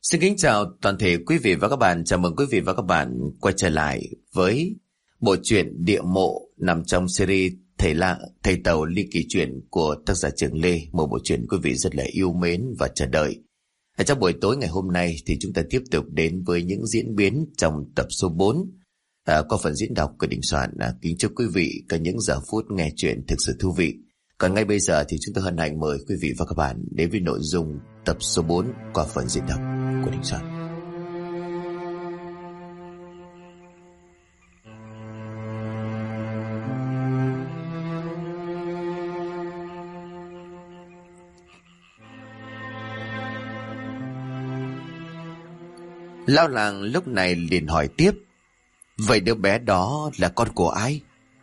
Xin kính chào toàn thể quý vị và các bạn. Chào mừng quý vị và các bạn quay trở lại với bộ truyện Địa Mộ nằm trong series Thầy Tàu Ly Kỳ Chuyện của tác giả Trường Lê. Một bộ truyện quý vị rất là yêu mến và chờ đợi. Ở trong buổi tối ngày hôm nay thì chúng ta tiếp tục đến với những diễn biến trong tập số 4 qua phần diễn đọc của Đình Soạn. Kính chúc quý vị có những giờ phút nghe chuyện thực sự thú vị. Còn ngay bây giờ thì chúng tôi hân hạnh mời quý vị và các bạn đến với nội dung tập số 4 qua phần diễn đọc của Đình Soạn. Lão làng lúc này liền hỏi tiếp: vậy đứa bé đó là con của ai?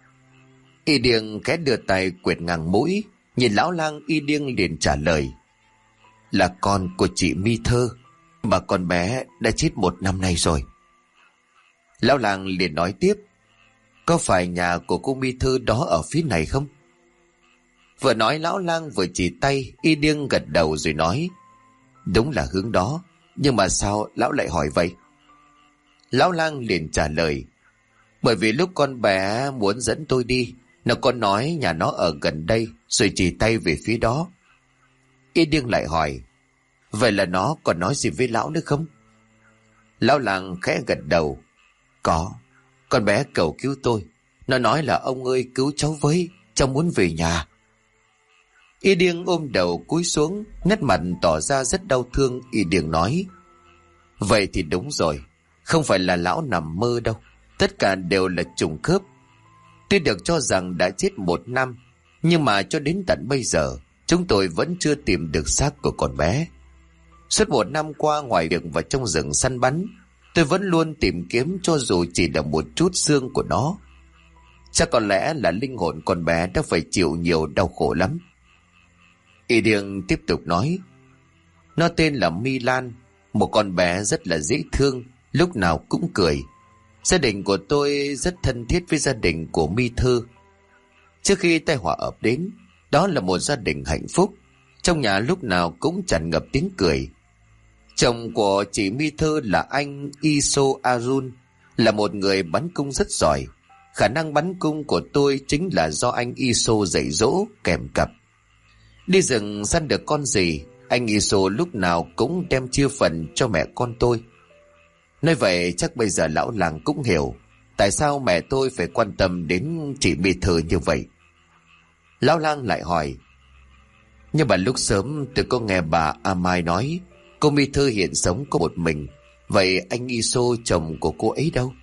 Y Điêng khẽ đưa tay quệt ngang mũi, nhìn lão lang. Y Điêng liền trả lời: là con của chị Mi Thơ, mà con bé đã chết 1 năm nay rồi. Lão lang liền nói tiếp: có phải nhà của cô Mi Thơ đó ở phía này không? Vừa nói lão lang vừa chỉ tay. Y Điêng gật đầu rồi nói: đúng là hướng đó. Nhưng mà sao lão lại hỏi vậy? Lão lang liền trả lời: bởi vì lúc con bé muốn dẫn tôi đi, nó có nói nhà nó ở gần đây, rồi chỉ tay về phía đó. Y Điêng lại hỏi: vậy là nó còn nói gì với lão nữa không? Lão lang khẽ gật đầu: có, con bé cầu cứu tôi. Nó nói là ông ơi cứu cháu với, cháu muốn về nhà. Y Điêng ôm đầu cúi xuống, nét mặt tỏ ra rất đau thương. Y Điêng nói: vậy thì đúng rồi, không phải là lão nằm mơ đâu, tất cả đều là trùng khớp. Tuy được cho rằng đã chết 1 năm, nhưng mà cho đến tận bây giờ chúng tôi vẫn chưa tìm được xác của con bé. Suốt 1 năm qua, ngoài việc vào trong rừng săn bắn, tôi vẫn luôn tìm kiếm cho dù chỉ là một chút xương của nó. Chắc có lẽ là linh hồn con bé đã phải chịu nhiều đau khổ lắm. Y Điêng tiếp tục nói: nó tên là Mi Lan, một con bé rất là dễ thương, lúc nào cũng cười. Gia đình của tôi rất thân thiết với gia đình của Mi Thơ. Trước khi tai họa ập đến, đó là một gia đình hạnh phúc. Trong nhà lúc nào cũng tràn ngập tiếng cười. Chồng của chị Mi Thơ là anh Iso Arun, là một người bắn cung rất giỏi. Khả năng bắn cung của tôi chính là do anh Iso dạy dỗ kèm cặp. Đi rừng săn được con gì, anh Iso lúc nào cũng đem chia phần cho mẹ con tôi. Nói vậy chắc bây giờ lão làng cũng hiểu tại sao mẹ tôi phải quan tâm đến chị Mi Thơ như vậy. Lão lang lại hỏi: nhưng mà lúc sớm tôi có nghe bà A Mai nói cô Mi Thơ hiện sống có một mình. Vậy anh Iso chồng của cô ấy đâu?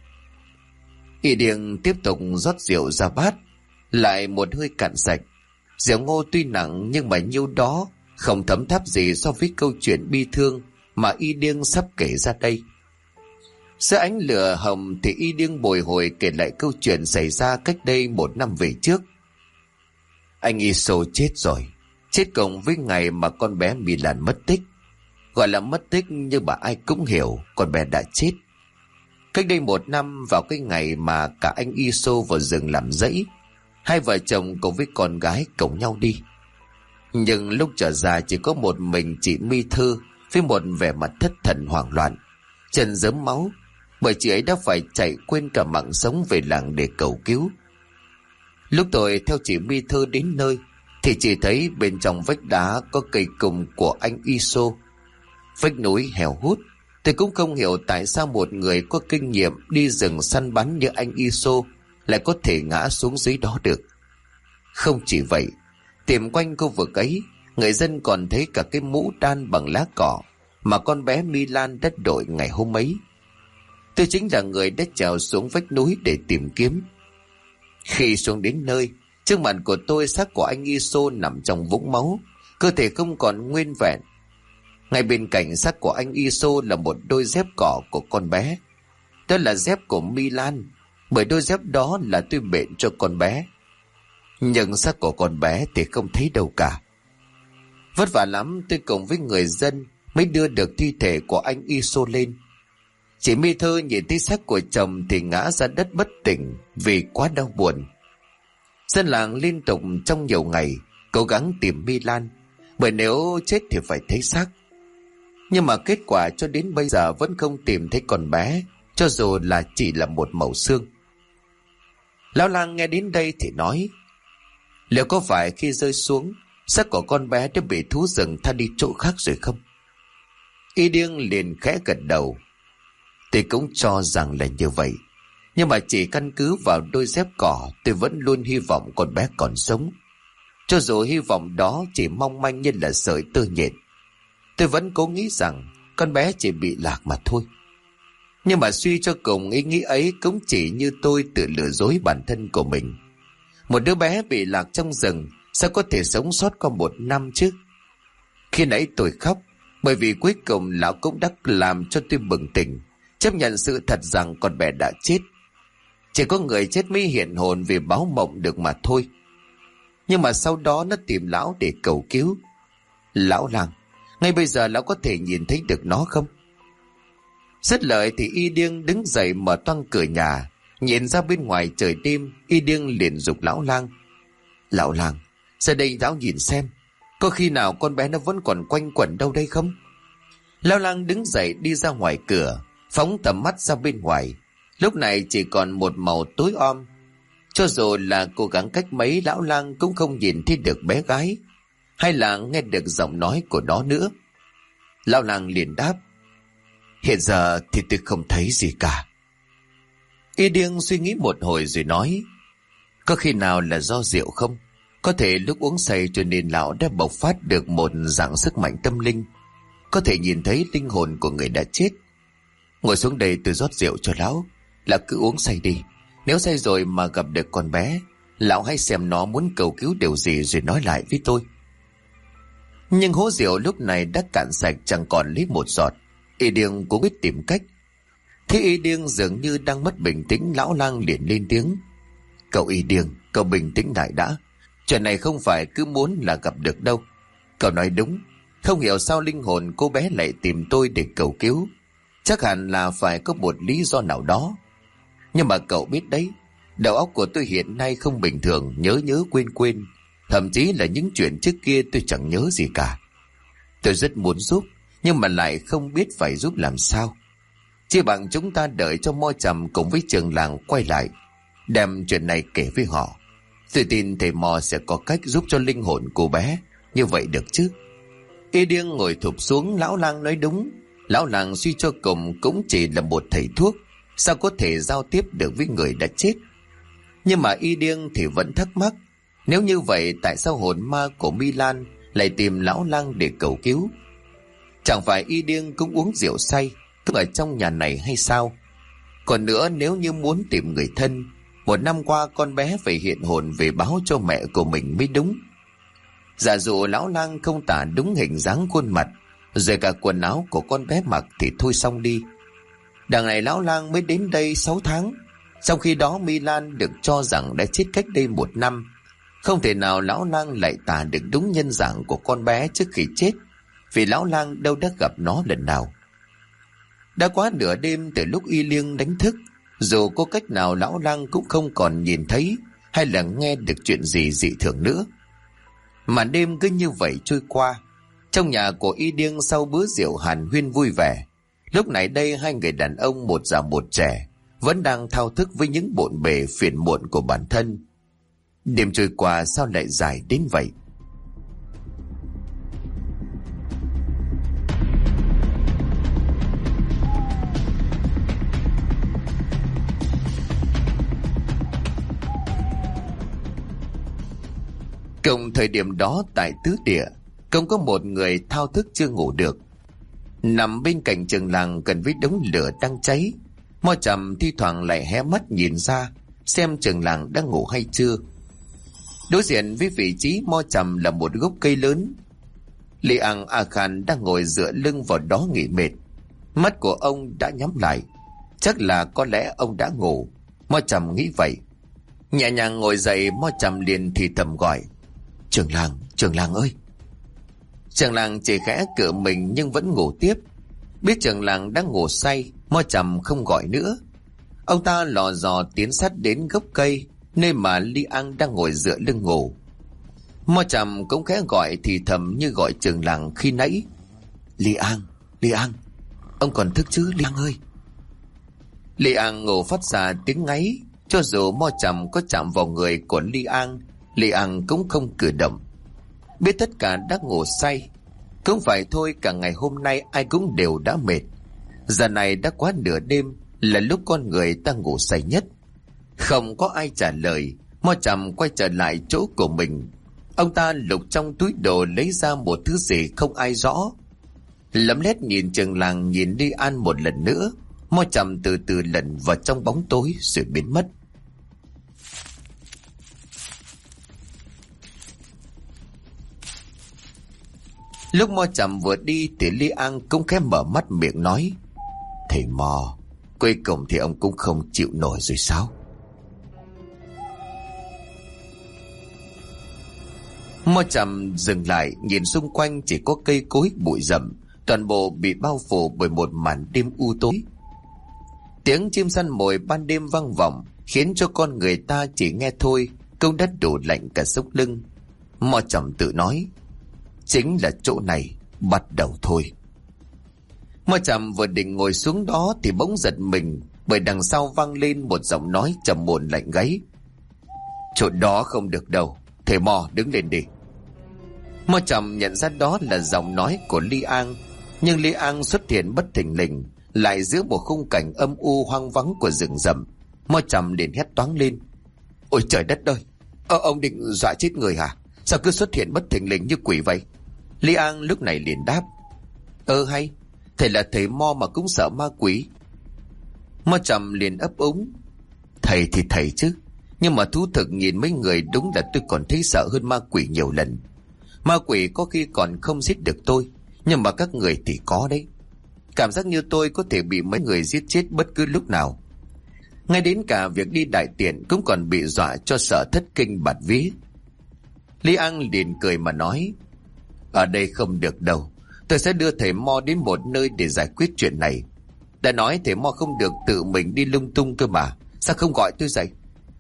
Y Điêng tiếp tục rót rượu ra bát, lại một hơi cạn sạch. Rượu ngô tuy nặng nhưng mà nhiêu đó không thấm tháp gì so với câu chuyện bi thương mà Y Điêng sắp kể ra đây. Giữa ánh lửa hồng thì Y Điêng bồi hồi kể lại câu chuyện xảy ra cách đây 1 năm về trước. Anh Iso chết rồi, chết cùng với ngày mà con bé Mi Lan mất tích. Gọi là mất tích nhưng mà ai cũng hiểu con bé đã chết. Cách đây 1 năm vào cái ngày mà cả anh Iso vào rừng làm rẫy, hai vợ chồng cùng với con gái cùng nhau đi. Nhưng lúc trở ra chỉ có một mình chị Mi Thơ với một vẻ mặt thất thần hoảng loạn, chân rớm máu, bởi chị ấy đã phải chạy quên cả mạng sống về làng để cầu cứu. Lúc tôi theo chị Mi Thơ đến nơi thì chỉ thấy bên trong vách đá có cây cùng của anh Iso. Vách núi heo hút. Tôi cũng không hiểu tại sao một người có kinh nghiệm đi rừng săn bắn như anh Iso lại có thể ngã xuống dưới đó được. Không chỉ vậy, tìm quanh khu vực ấy, người dân còn thấy cả cái mũ đan bằng lá cỏ mà con bé Mi Lan đã đội ngày hôm ấy. Tôi chính là người đã trèo xuống vách núi để tìm kiếm. Khi xuống đến nơi, trước mặt của tôi xác của anh Iso nằm trong vũng máu, cơ thể không còn nguyên vẹn. Ngay bên cạnh xác của anh Iso là một đôi dép cỏ của con bé. Đó là dép của Mi Lan, bởi đôi dép đó là tôi bện cho con bé. Nhưng xác của con bé thì không thấy đâu cả. Vất vả lắm tôi cùng với người dân mới đưa được thi thể của anh Iso lên. Chị Mi Thơ nhìn thấy xác của chồng thì ngã ra đất bất tỉnh vì quá đau buồn. Dân làng liên tục trong nhiều ngày cố gắng tìm Mi Lan, bởi nếu chết thì phải thấy xác. Nhưng mà kết quả cho đến bây giờ vẫn không tìm thấy con bé, cho dù là chỉ là một mẩu xương. Lão lang nghe đến đây thì nói: liệu có phải khi rơi xuống, xác của con bé đã bị thú rừng tha đi chỗ khác rồi không? Y Điêng liền khẽ gật đầu: tôi cũng cho rằng là như vậy, nhưng mà chỉ căn cứ vào đôi dép cỏ, tôi vẫn luôn hy vọng con bé còn sống. Cho dù hy vọng đó chỉ mong manh như là sợi tơ nhện, tôi vẫn cố nghĩ rằng con bé chỉ bị lạc mà thôi. Nhưng mà suy cho cùng, ý nghĩ ấy cũng chỉ như tôi tự lừa dối bản thân của mình. Một đứa bé bị lạc trong rừng sao có thể sống sót qua 1 năm chứ? Khi nãy tôi khóc bởi vì cuối cùng lão cũng đã làm cho tôi bừng tỉnh, chấp nhận sự thật rằng con bé đã chết. Chỉ có người chết mới hiện hồn vì báo mộng được mà thôi. Nhưng mà sau đó nó tìm lão để cầu cứu. Lão lang, ngay bây giờ lão có thể nhìn thấy được nó không? Dứt lời thì Y Điêng đứng dậy mở toang cửa nhà, nhìn ra bên ngoài trời đêm. Y Điêng liền giục lão lang: lão lang, ra đây lão nhìn xem, có khi nào con bé nó vẫn còn quanh quẩn đâu đây không? Lão lang đứng dậy đi ra ngoài cửa, phóng tầm mắt ra bên ngoài. Lúc này chỉ còn một màu tối om. Cho dù là cố gắng cách mấy, lão lang cũng không nhìn thấy được bé gái, hay là nghe được giọng nói của nó nữa. Lão lang liền đáp: hiện giờ thì tôi không thấy gì cả. Y Điêng suy nghĩ một hồi rồi nói: có khi nào là do rượu không? Có thể lúc uống say cho nên lão đã bộc phát được một dạng sức mạnh tâm linh, có thể nhìn thấy linh hồn của người đã chết. Ngồi xuống đây tôi rót rượu cho lão, là cứ uống say đi. Nếu say rồi mà gặp được con bé, lão hãy xem nó muốn cầu cứu điều gì rồi nói lại với tôi. Nhưng hố rượu lúc này đã cạn sạch, chẳng còn lấy một giọt. Y Điêng cũng biết tìm cách. Thế Y Điêng dường như đang mất bình tĩnh, lão lang liền lên tiếng: cậu Y Điêng, cậu bình tĩnh lại đã. Chuyện này không phải cứ muốn là gặp được đâu. Cậu nói đúng, không hiểu sao linh hồn cô bé lại tìm tôi để cầu cứu. Chắc hẳn là phải có một lý do nào đó. Nhưng mà cậu biết đấy, đầu óc của tôi hiện nay không bình thường, nhớ quên quên. Thậm chí là những chuyện trước kia tôi chẳng nhớ gì cả. Tôi rất muốn giúp, nhưng mà lại không biết phải giúp làm sao. Chỉ bằng chúng ta đợi cho Mo Trầm cùng với trường làng quay lại, đem chuyện này kể với họ. Tôi tin thầy Mo sẽ có cách giúp cho linh hồn cô bé. Như vậy được chứ? Y Điêng ngồi thụp xuống. Lão lang nói đúng. Lão làng suy cho cùng cũng chỉ là một thầy thuốc, sao có thể giao tiếp được với người đã chết? Nhưng mà Y Điêng thì vẫn thắc mắc, nếu như vậy tại sao hồn ma của My Lan lại tìm lão lang để cầu cứu? Chẳng phải Y Điêng cũng uống rượu say cũng ở trong nhà này hay sao? Còn nữa, nếu như muốn tìm người thân, 1 năm qua con bé phải hiện hồn về báo cho mẹ của mình mới đúng. Giả dụ lão lang không tả đúng hình dáng khuôn mặt, rồi cả quần áo của con bé mặc thì thôi xong đi. Đằng này lão lang mới đến đây 6 tháng, trong khi đó My Lan được cho rằng đã chết cách đây 1 năm. Không thể nào lão lang lại tả được đúng nhân dạng của con bé trước khi chết, vì lão lang đâu đã gặp nó lần nào. Đã quá nửa đêm từ lúc Y Điêng đánh thức, dù có cách nào lão lang cũng không còn nhìn thấy hay là nghe được chuyện gì dị thường nữa. Màn đêm cứ như vậy trôi qua. Trong nhà của Y Điêng sau bữa rượu hàn huyên vui vẻ, lúc này đây 2 người đàn ông, một già một trẻ, vẫn đang thao thức với những bộn bề phiền muộn của bản thân. Đêm trôi qua sao lại dài đến vậy? Cùng thời điểm đó tại Tứ Địa, cũng có một người thao thức chưa ngủ được. Nằm bên cạnh trường làng gần với đống lửa đang cháy, Mo Trầm thi thoảng lại hé mắt nhìn ra xem trường làng đang ngủ hay chưa. Đối diện với vị trí Mo Trầm là một gốc cây lớn. Li Ang A Khan đang ngồi dựa lưng vào đó nghỉ mệt. Mắt của ông đã nhắm lại, chắc là có lẽ ông đã ngủ. Mo Trầm nghĩ vậy. Nhẹ nhàng ngồi dậy, Mo Trầm liền thì thầm gọi: Trường làng ơi. Trường làng chỉ khẽ cựa mình nhưng vẫn ngủ tiếp. Biết trường làng đang ngủ say, Mo Trầm không gọi nữa. Ông ta lò dò tiến sát đến gốc cây nơi mà Li Ang đang ngồi dựa lưng ngủ. Mo Trầm cũng khẽ gọi thì thầm như gọi trường làng khi nãy: Li Ang, Li An, ông còn thức chứ Li An ơi? Li An ngủ phát ra tiếng ngáy. Cho dù Mo Trầm có chạm vào người của Li An cũng không cử động. Biết tất cả đã ngủ say. Cũng phải thôi, cả ngày hôm nay ai cũng đều đã mệt. Giờ này đã quá nửa đêm, là lúc con người ta ngủ say nhất. Không có ai trả lời. Mo Trầm quay trở lại chỗ của mình. Ông ta lục trong túi đồ lấy ra một thứ gì không ai rõ. Lấm lét nhìn Trường Làng, nhìn Li An một lần nữa. Mo Trầm từ từ lần vào trong bóng tối rồi biến mất. Lúc Mo Trầm vừa đi thì Li An cũng khẽ mở mắt miệng nói: Thầy Mo, cuối cùng thì ông cũng không chịu nổi rồi sao? Mo Trầm dừng lại, nhìn xung quanh chỉ có cây cối bụi rậm, toàn bộ bị bao phủ bởi một màn đêm u tối. Tiếng chim săn mồi ban đêm vang vọng, khiến cho con người ta chỉ nghe thôi cũng đã đủ lạnh cả sống lưng. Mo Trầm tự nói: chính là chỗ này, bắt đầu thôi. Mo Trầm vừa định ngồi xuống đó thì bỗng giật mình, bởi đằng sau vang lên một giọng nói trầm ổn lạnh gáy: chỗ đó không được đâu, thầy Mo đứng lên đi. Mo Trầm nhận ra đó là giọng nói của Li An, nhưng Li An xuất hiện bất thình lình, lại giữa một khung cảnh âm u hoang vắng của rừng rậm. Mo Trầm liền hét toáng lên: ôi trời đất ơi, ông định dọa chết người hả? Sao cứ xuất hiện bất thình lình như quỷ vậy? Li An lúc này liền đáp: hay, thầy là thầy Mo mà cũng sợ ma quỷ. Mo Trầm liền ấp úng: thầy thì thầy chứ, nhưng mà thú thực nhìn mấy người đúng là tôi còn thấy sợ hơn ma quỷ nhiều lần. Ma quỷ có khi còn không giết được tôi, nhưng mà các người thì có đấy. Cảm giác như tôi có thể bị mấy người giết chết bất cứ lúc nào. Ngay đến cả việc đi đại tiện cũng còn bị dọa cho sợ thất kinh bạt vía. Li An liền cười mà nói: ở đây không được đâu, tôi sẽ đưa thầy Mo đến một nơi để giải quyết chuyện này. Đã nói thầy Mo không được tự mình đi lung tung cơ mà, sao không gọi tôi dậy?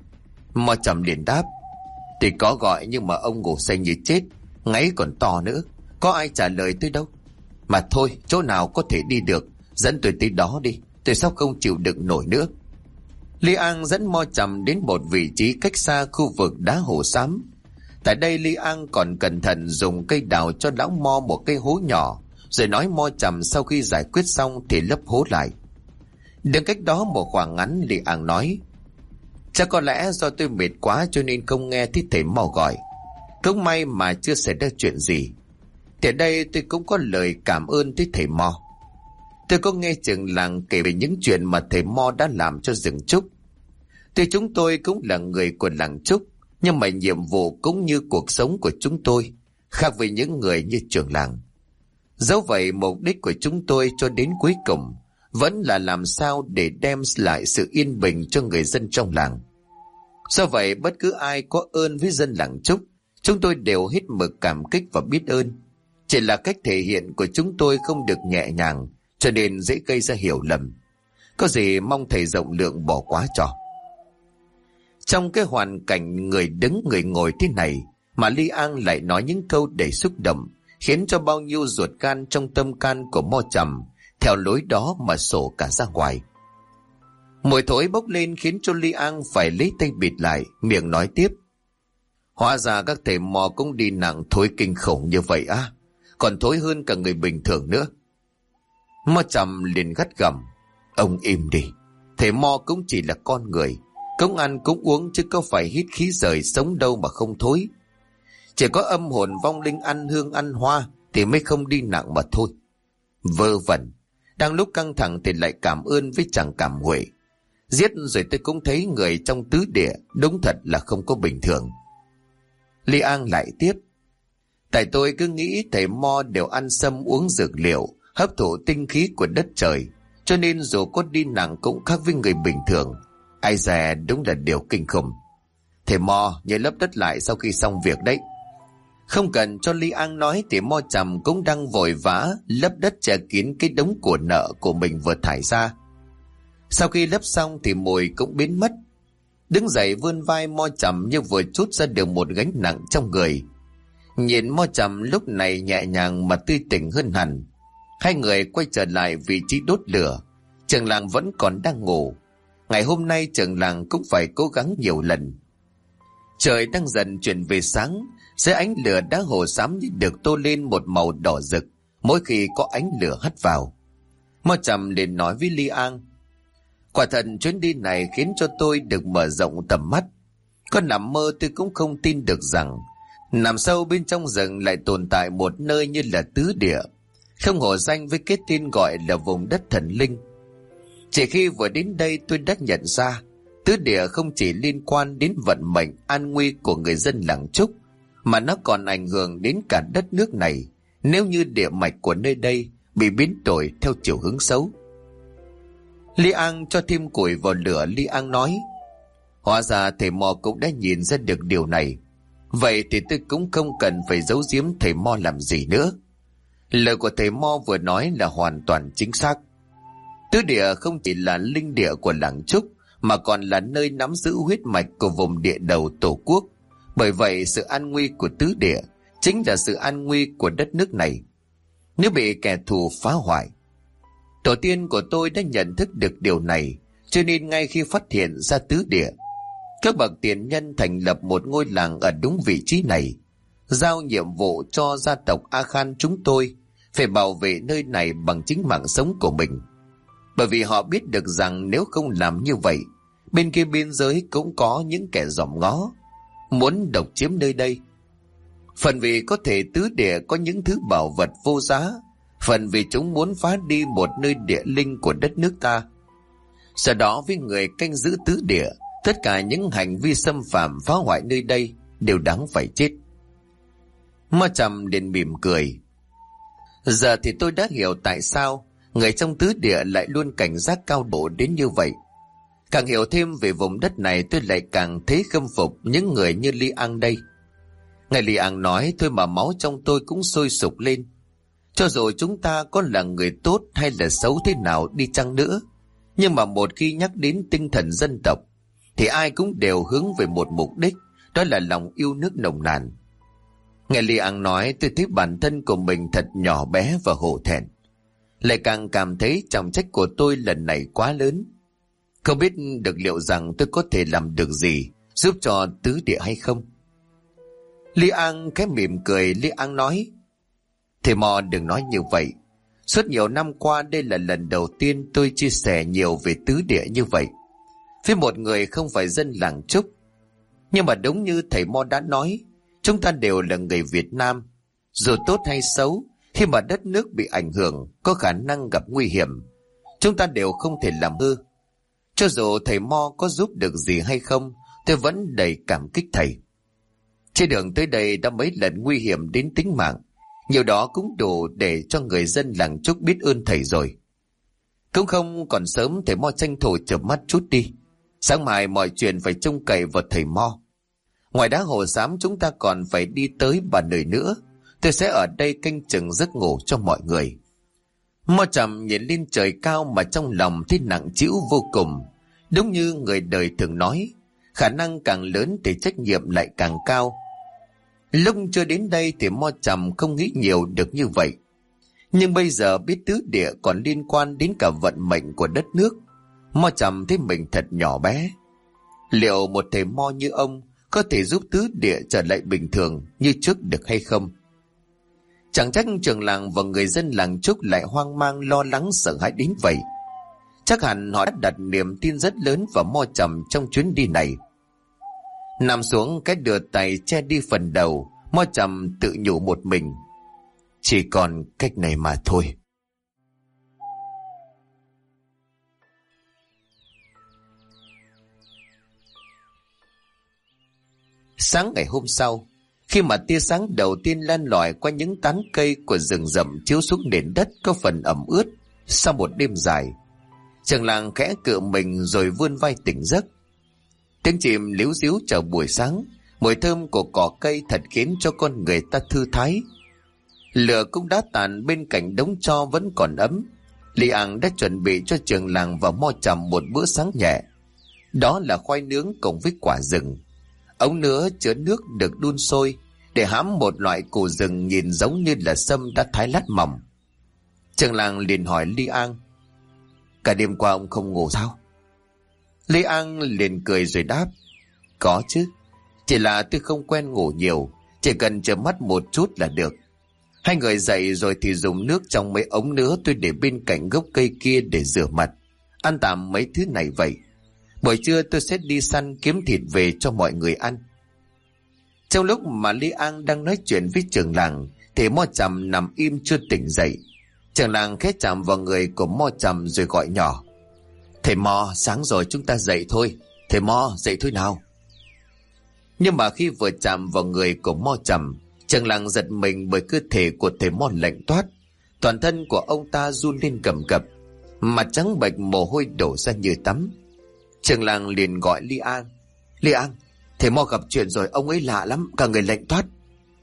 Mo Trầm liền đáp: thì có gọi, nhưng mà ông ngủ say như chết, ngáy còn to nữa, có ai trả lời tôi đâu. Mà thôi, chỗ nào có thể đi được, dẫn tôi tới đó đi, tôi sắp không chịu đựng nổi nữa. Li An dẫn Mo Trầm đến một vị trí cách xa khu vực đá hồ xám. Tại đây Li An còn cẩn thận dùng cây đào cho lão Mo một cây hố nhỏ, rồi nói Mo Trầm sau khi giải quyết xong thì lấp hố lại. Đứng cách đó một khoảng ngắn, Li An nói: chắc có lẽ do tôi mệt quá cho nên không nghe thấy thầy Mo gọi. Cũng may mà chưa xảy ra chuyện gì. Thì đây tôi cũng có lời cảm ơn tới thầy Mo. Tôi có nghe Trường Làng kể về những chuyện mà thầy Mo đã làm cho rừng trúc. Tuy chúng tôi cũng là người của làng trúc, nhưng mà nhiệm vụ cũng như cuộc sống của chúng tôi khác với những người như Trường Làng. Dẫu vậy, mục đích của chúng tôi cho đến cuối cùng vẫn là làm sao để đem lại sự yên bình cho người dân trong làng. Do vậy, bất cứ ai có ơn với dân làng trúc, chúng tôi đều hết mực cảm kích và biết ơn. Chỉ là cách thể hiện của chúng tôi không được nhẹ nhàng, cho nên dễ gây ra hiểu lầm. Có gì mong thầy rộng lượng bỏ qua cho. Trong cái hoàn cảnh người đứng người ngồi thế này mà Li An lại nói những câu đầy xúc động, khiến cho bao nhiêu ruột gan trong tâm can của Mo Trầm theo lối đó mà sổ cả ra ngoài. Mùi thối bốc lên khiến cho Li An phải lấy tay bịt lại, miệng nói tiếp: hóa ra các thầy Mo cũng đi nặng thối kinh khủng như vậy á, còn thối hơn cả người bình thường nữa. Mo Trầm liền gắt gầm: ông im đi, thầy Mo cũng chỉ là con người, cũng ăn cũng uống chứ có phải hít khí rời sống đâu mà không thối. Chỉ có âm hồn vong linh ăn hương ăn hoa thì mới không đi nặng mà thôi. Vơ vẩn, đang lúc căng thẳng thì lại cảm ơn với chẳng cảm huệ. Giết rồi tôi cũng thấy người trong tứ địa, đúng thật là không có bình thường. Li An lại tiếp: tại tôi cứ nghĩ thầy Mo đều ăn sâm uống dược liệu, hấp thụ tinh khí của đất trời, cho nên dù có đi nặng cũng khác với người bình thường. Ai dè, đúng là điều kinh khủng. Thầy Mo nhớ lấp đất lại sau khi xong việc đấy. Không cần cho Li An nói thì Mo Trầm cũng đang vội vã lấp đất che kín cái đống của nợ của mình vừa thải ra. Sau khi lấp xong thì mùi cũng biến mất. Đứng dậy vươn vai, Mo Trầm như vừa trút ra được một gánh nặng trong người. Nhìn Mo Trầm lúc này nhẹ nhàng mà tươi tỉnh hơn hẳn. Hai người quay trở lại vị trí đốt lửa. Trưởng làng vẫn còn đang ngủ. Ngày hôm nay trưởng làng cũng phải cố gắng nhiều lần. Trời đang dần chuyển về sáng. Dưới ánh lửa đá hồ xám như được tô lên một màu đỏ rực mỗi khi có ánh lửa hắt vào. Mo Trầm liền nói với Li An: quả thật chuyến đi này khiến cho tôi được mở rộng tầm mắt. Có nằm mơ tôi cũng không tin được rằng nằm sâu bên trong rừng lại tồn tại một nơi như là tứ địa, không hổ danh với cái tên gọi là vùng đất thần linh. Chỉ khi vừa đến đây tôi đã nhận ra tứ địa không chỉ liên quan đến vận mệnh an nguy của người dân làng Trúc, mà nó còn ảnh hưởng đến cả đất nước này nếu như địa mạch của nơi đây bị biến đổi theo chiều hướng xấu. Li An cho thêm củi vào lửa. Li An nói: hóa ra thầy Mo cũng đã nhìn ra được điều này. Vậy thì tôi cũng không cần phải giấu giếm thầy Mo làm gì nữa. Lời của thầy Mo vừa nói là hoàn toàn chính xác. Tứ địa không chỉ là linh địa của làng Trúc, mà còn là nơi nắm giữ huyết mạch của vùng địa đầu tổ quốc. Bởi vậy sự an nguy của tứ địa chính là sự an nguy của đất nước này nếu bị kẻ thù phá hoại. Tổ tiên của tôi đã nhận thức được điều này, cho nên ngay khi phát hiện ra tứ địa, các bậc tiền nhân thành lập một ngôi làng ở đúng vị trí này, giao nhiệm vụ cho gia tộc A Khan chúng tôi phải bảo vệ nơi này bằng chính mạng sống của mình. Bởi vì họ biết được rằng nếu không làm như vậy, bên kia biên giới cũng có những kẻ dòm ngó muốn độc chiếm nơi đây. Phần vì có thể tứ địa có những thứ bảo vật vô giá, phần vì chúng muốn phá đi một nơi địa linh của đất nước ta. Sau đó với người canh giữ tứ địa, tất cả những hành vi xâm phạm phá hoại nơi đây đều đáng phải chết. Ma Trầm liền mỉm cười: giờ thì tôi đã hiểu tại sao người trong tứ địa lại luôn cảnh giác cao độ đến như vậy. Càng hiểu thêm về vùng đất này, tôi lại càng thấy khâm phục những người như Li An đây. Ngài Li An nói thôi mà máu trong tôi cũng sôi sục lên. Cho dù chúng ta có là người tốt hay là xấu thế nào đi chăng nữa, nhưng mà một khi nhắc đến tinh thần dân tộc thì ai cũng đều hướng về một mục đích, đó là lòng yêu nước nồng nàn. Ngài Li An nói tôi thấy bản thân của mình thật nhỏ bé và hổ thẹn, lại càng cảm thấy trọng trách của tôi lần này quá lớn. Không biết được liệu rằng tôi có thể làm được gì giúp cho tứ địa hay không. Li An khẽ mỉm cười. Li An nói: thầy Mo đừng nói như vậy. Suốt nhiều năm qua đây là lần đầu tiên tôi chia sẻ nhiều về tứ địa như vậy với một người không phải dân làng Trúc. Nhưng mà đúng như thầy Mo đã nói, chúng ta đều là người Việt Nam. Dù tốt hay xấu, khi mà đất nước bị ảnh hưởng, có khả năng gặp nguy hiểm, chúng ta đều không thể làm hư. Cho dù thầy Mo có giúp được gì hay không, tôi vẫn đầy cảm kích thầy. Trên đường tới đây đã mấy lần nguy hiểm đến tính mạng, nhiều đó cũng đủ để cho người dân làng Trúc biết ơn thầy rồi. Cũng không còn sớm, thầy Mo tranh thủ chợp mắt chút đi. Sáng mai mọi chuyện phải trông cậy vào thầy Mo. Ngoài đá hồ xám chúng ta còn phải đi tới ba nơi nữa. Tôi sẽ ở đây canh chừng giấc ngủ cho mọi người. Mo Trầm nhìn lên trời cao mà trong lòng thấy nặng trĩu vô cùng. Đúng như người đời thường nói, khả năng càng lớn thì trách nhiệm lại càng cao. Lúc chưa đến đây thì Mo Trầm không nghĩ nhiều được như vậy. Nhưng bây giờ biết tứ địa còn liên quan đến cả vận mệnh của đất nước, Mo Trầm thấy mình thật nhỏ bé. Liệu một thầy Mo như ông có thể giúp tứ địa trở lại bình thường như trước được hay không? Chẳng trách trường làng và người dân làng Trúc lại hoang mang lo lắng sợ hãi đến vậy. Chắc hẳn họ đã đặt niềm tin rất lớn vào Mo Trầm trong chuyến đi này. Nằm xuống cái đưa tay che đi phần đầu, Mo Trầm tự nhủ một mình: chỉ còn cách này mà thôi. Sáng ngày hôm sau, khi mà tia sáng đầu tiên len lỏi qua những tán cây của rừng rậm chiếu xuống nền đất có phần ẩm ướt sau một đêm dài, trường làng khẽ cựa mình rồi vươn vai tỉnh giấc. Tiếng chim líu ríu chào buổi sáng, mùi thơm của cỏ cây thật khiến cho con người ta thư thái. Lửa cũng đã tàn bên cạnh đống tro vẫn còn ấm. Li An đã chuẩn bị cho trường làng và Mo Trầm một bữa sáng nhẹ. Đó là khoai nướng cùng với quả rừng. Ống nứa chứa nước được đun sôi để hãm một loại củ rừng nhìn giống như là sâm đã thái lát mỏng. Trường làng liền hỏi Lý An: Cả đêm qua ông không ngủ sao? Lý An liền cười rồi đáp: Có chứ, chỉ là tôi không quen ngủ nhiều, chỉ cần chợp mắt một chút là được. Hai người dậy rồi thì dùng nước trong mấy ống nữa tôi để bên cạnh gốc cây kia để rửa mặt, ăn tạm mấy thứ này vậy. Buổi trưa tôi sẽ đi săn kiếm thịt về cho mọi người ăn. Trong lúc mà Lý An đang nói chuyện với trưởng làng thì Mo Trầm nằm im chưa tỉnh dậy. Trưởng làng khẽ chạm vào người của Mo Trầm rồi gọi nhỏ: Thầy Mo, sáng rồi, chúng ta dậy thôi. Thầy Mo, dậy thôi nào. Nhưng mà khi vừa chạm vào người của Mo Trầm, trưởng làng giật mình bởi cơ thể của thầy Mo lạnh toát. Toàn thân của ông ta run lên cầm cập, mặt trắng bệch, mồ hôi đổ ra như tắm. Trưởng làng liền gọi Lý An: Lý An, thầy Mo gặp chuyện rồi, ông ấy lạ lắm, cả người lạnh toát.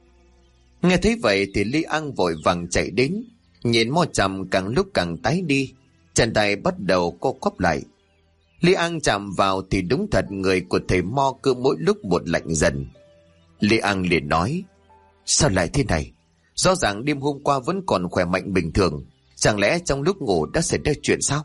Nghe thấy vậy thì Lý An vội vàng chạy đến, nhìn Mo Trầm càng lúc càng tái đi, chân tay bắt đầu co quắp lại. Lý An chạm vào thì đúng thật người của thầy Mo cứ mỗi lúc một lạnh dần. Lý An liền nói: Sao lại thế này? Rõ ràng đêm hôm qua vẫn còn khỏe mạnh bình thường, chẳng lẽ trong lúc ngủ đã xảy ra chuyện sao?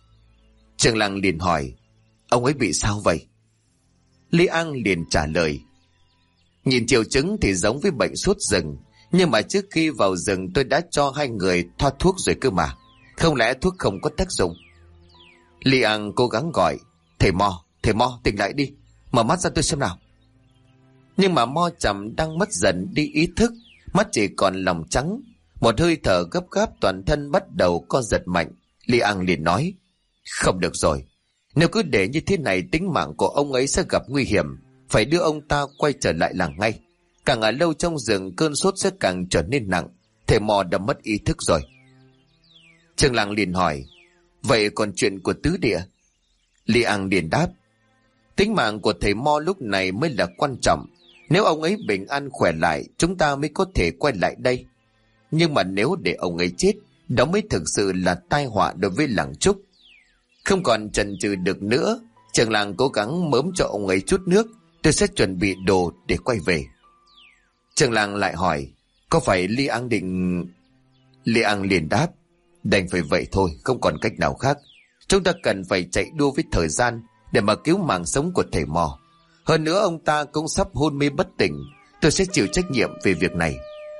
Trưởng làng liền hỏi: Ông ấy bị sao vậy? Lý An liền trả lời: Nhìn triệu chứng thì giống với bệnh sốt rừng, nhưng mà trước khi vào rừng tôi đã cho hai người thoa thuốc rồi cơ mà, không lẽ thuốc không có tác dụng? Lý An cố gắng gọi: Thầy Mo, tỉnh lại đi, mở mắt ra tôi xem nào. Nhưng mà Mo Trầm đang mất dần đi ý thức, mắt chỉ còn lòng trắng, một hơi thở gấp gáp, toàn thân bắt đầu co giật mạnh. Lý An liền nói: Không được rồi, nếu cứ để như thế này tính mạng của ông ấy sẽ gặp nguy hiểm, phải đưa ông ta quay trở lại làng ngay. Càng ở lâu trong rừng cơn sốt sẽ càng trở nên nặng, thầy Mo đã mất ý thức rồi. Trưởng làng liền hỏi: Vậy còn chuyện của tứ địa? Lý An liền đáp: Tính mạng của thầy Mo lúc này mới là quan trọng. Nếu ông ấy bình an khỏe lại, chúng ta mới có thể quay lại đây. Nhưng mà nếu để ông ấy chết, đó mới thực sự là tai họa đối với làng Trúc. Không còn chần chừ được nữa, trưởng làng cố gắng mớm cho ông ấy chút nước, tôi sẽ chuẩn bị đồ để quay về. Trưởng làng lại hỏi: Có phải Lý An định... Lý An liền đáp: Đành phải vậy thôi, không còn cách nào khác. Chúng ta cần phải chạy đua với thời gian để mà cứu mạng sống của thầy Mo. Hơn nữa ông ta cũng sắp hôn mê bất tỉnh, tôi sẽ chịu trách nhiệm về việc này.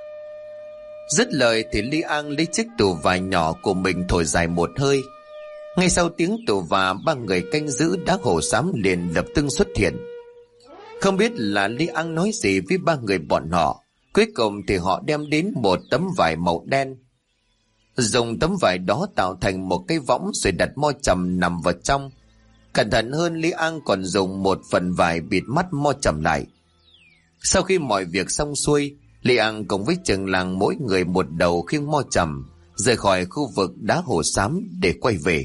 Dứt lời thì Lý An lấy chiếc tù vải nhỏ của mình thổi dài một hơi. Ngay sau tiếng tù và, ba người canh giữ đá hổ xám liền lập tức xuất hiện. Không biết là Lý An nói gì với ba người bọn họ, cuối cùng thì họ đem đến một tấm vải màu đen. Dùng tấm vải đó tạo thành một cái võng rồi đặt Mo Trầm nằm vào trong. Cẩn thận hơn, Lý An còn dùng một phần vải bịt mắt Mo Trầm lại. Sau khi mọi việc xong xuôi, Lý An cùng với trưởng làng mỗi người một đầu khiêng Mo Trầm rời khỏi khu vực đá hổ xám để quay về.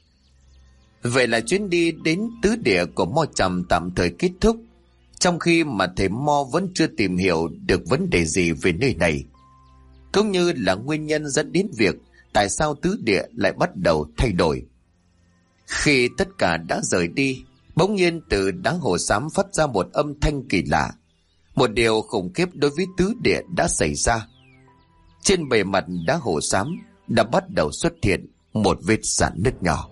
Vậy là chuyến đi đến tứ địa của Mo Trầm tạm thời kết thúc, trong khi mà thầy Mo vẫn chưa tìm hiểu được vấn đề gì về nơi này, cũng như là nguyên nhân dẫn đến việc tại sao tứ địa lại bắt đầu thay đổi. Khi tất cả đã rời đi, bỗng nhiên từ đá hổ xám phát ra một âm thanh kỳ lạ. Một điều khủng khiếp đối với tứ địa đã xảy ra. Trên bề mặt đá hổ xám đã bắt đầu xuất hiện một vết rạn nứt nhỏ.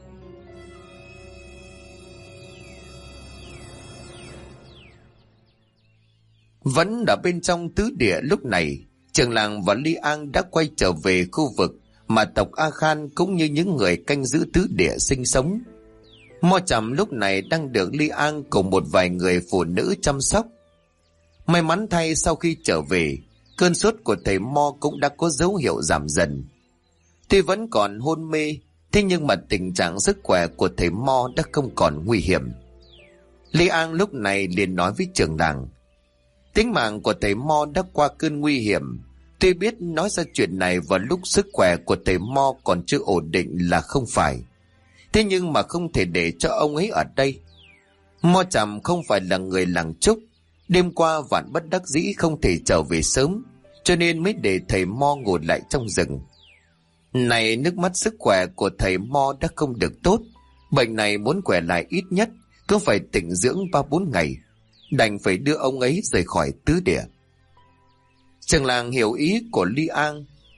Vẫn ở bên trong tứ địa lúc này, trưởng làng và Lý An đã quay trở về khu vực mà tộc A Khan cũng như những người canh giữ tứ địa sinh sống. Mo Trầm lúc này đang được Lý An cùng một vài người phụ nữ chăm sóc. May mắn thay, sau khi trở về, cơn sốt của thầy Mo cũng đã có dấu hiệu giảm dần. Tuy vẫn còn hôn mê, thế nhưng mà tình trạng sức khỏe của thầy Mo đã không còn nguy hiểm. Lý An lúc này liền nói với trưởng làng: Tính mạng của thầy Mo đã qua cơn nguy hiểm. Tuy biết nói ra chuyện này vào lúc sức khỏe của thầy Mo còn chưa ổn định là không phải, thế nhưng mà không thể để cho ông ấy ở đây. Mo Trầm không phải là người làng Trúc, đêm qua vạn bất đắc dĩ không thể trở về sớm, cho nên mới để thầy Mo ngồi lại trong rừng. Này, nước mắt sức khỏe của thầy Mo đã không được tốt, bệnh này muốn khỏe lại ít nhất cũng phải tĩnh dưỡng 3-4 ngày, đành phải đưa ông ấy rời khỏi tứ địa. Trưởng làng hiểu ý của Lý An,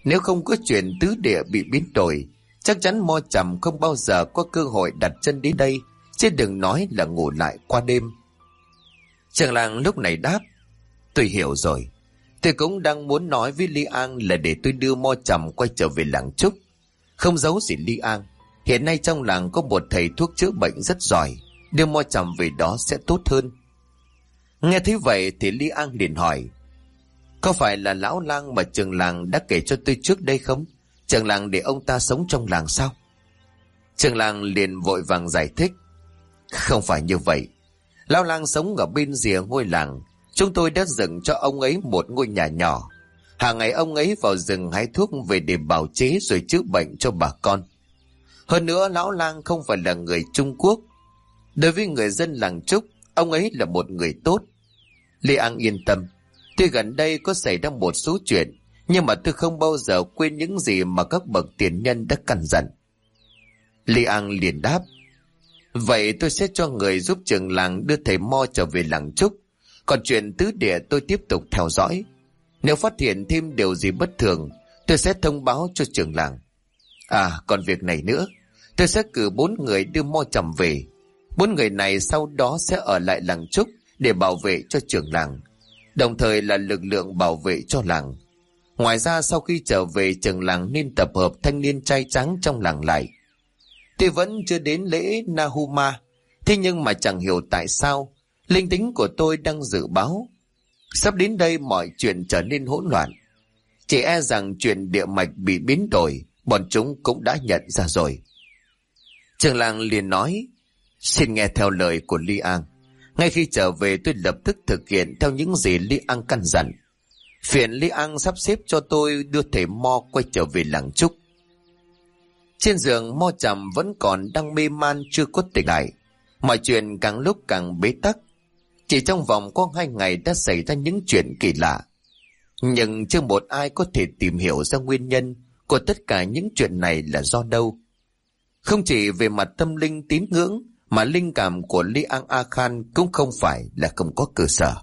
Nếu không có chuyện tứ địa bị biến đổi, chắc chắn Mo Trầm không bao giờ có cơ hội đặt chân đến đây, chứ đừng nói là ngủ lại qua đêm. Trường làng lúc này đáp: tôi hiểu rồi. Tôi cũng đang muốn nói với Li An là để tôi đưa Mo Trầm quay trở về làng Trúc. Không giấu gì Li An, hiện nay trong làng có một thầy thuốc chữa bệnh rất giỏi, đưa Mo Trầm về đó sẽ tốt hơn. Nghe thấy vậy thì Li An liền hỏi: có phải là lão lang mà trường làng đã kể cho tôi trước đây không? Trường làng để ông ta sống trong làng sao? Trường làng liền vội vàng giải thích: không phải như vậy. Lão lang sống ở bên rìa ngôi làng. Chúng tôi đã dựng cho ông ấy một ngôi nhà nhỏ. Hàng ngày ông ấy vào rừng hái thuốc về để bào chế rồi chữa bệnh cho bà con. Hơn nữa lão lang không phải là người Trung Quốc. Đối với người dân làng Trúc, ông ấy là một người tốt. Lê An yên tâm. Tuy gần đây có xảy ra một số chuyện, nhưng mà tôi không bao giờ quên những gì mà các bậc tiền nhân đã căn dặn. Lê An liền đáp: vậy tôi sẽ cho người giúp trường làng đưa thầy Mo trở về làng Trúc. Còn chuyện tứ địa tôi tiếp tục theo dõi. Nếu phát hiện thêm điều gì bất thường, tôi sẽ thông báo cho trường làng. À, còn việc này nữa, tôi sẽ cử 4 người đưa Mo Trầm về. 4 người này sau đó sẽ ở lại làng Trúc để bảo vệ cho trường làng, đồng thời là lực lượng bảo vệ cho làng. Ngoài ra sau khi trở về, trường làng nên tập hợp thanh niên trai tráng trong làng lại. Tuy vẫn chưa đến lễ Nahuma, thế nhưng mà chẳng hiểu tại sao linh tính của tôi đang dự báo sắp đến đây mọi chuyện trở nên hỗn loạn. Chỉ e rằng chuyện địa mạch bị biến đổi, bọn chúng cũng đã nhận ra rồi. Trường làng liền nói: xin nghe theo lời của Li An. Ngay khi trở về tôi lập tức thực hiện theo những gì Li An căn dặn. Phiền Li An sắp xếp cho tôi đưa thầy Mo quay trở về làng Trúc. Trên giường Mo Trầm vẫn còn đang mê man chưa có tỉnh lại. Mọi chuyện càng lúc càng bế tắc. Chỉ trong vòng có 2 ngày đã xảy ra những chuyện kỳ lạ. Nhưng chưa một ai có thể tìm hiểu ra nguyên nhân của tất cả những chuyện này là do đâu. Không chỉ về mặt tâm linh tín ngưỡng, mà linh cảm của Li An A Khan cũng không phải là không có cơ sở.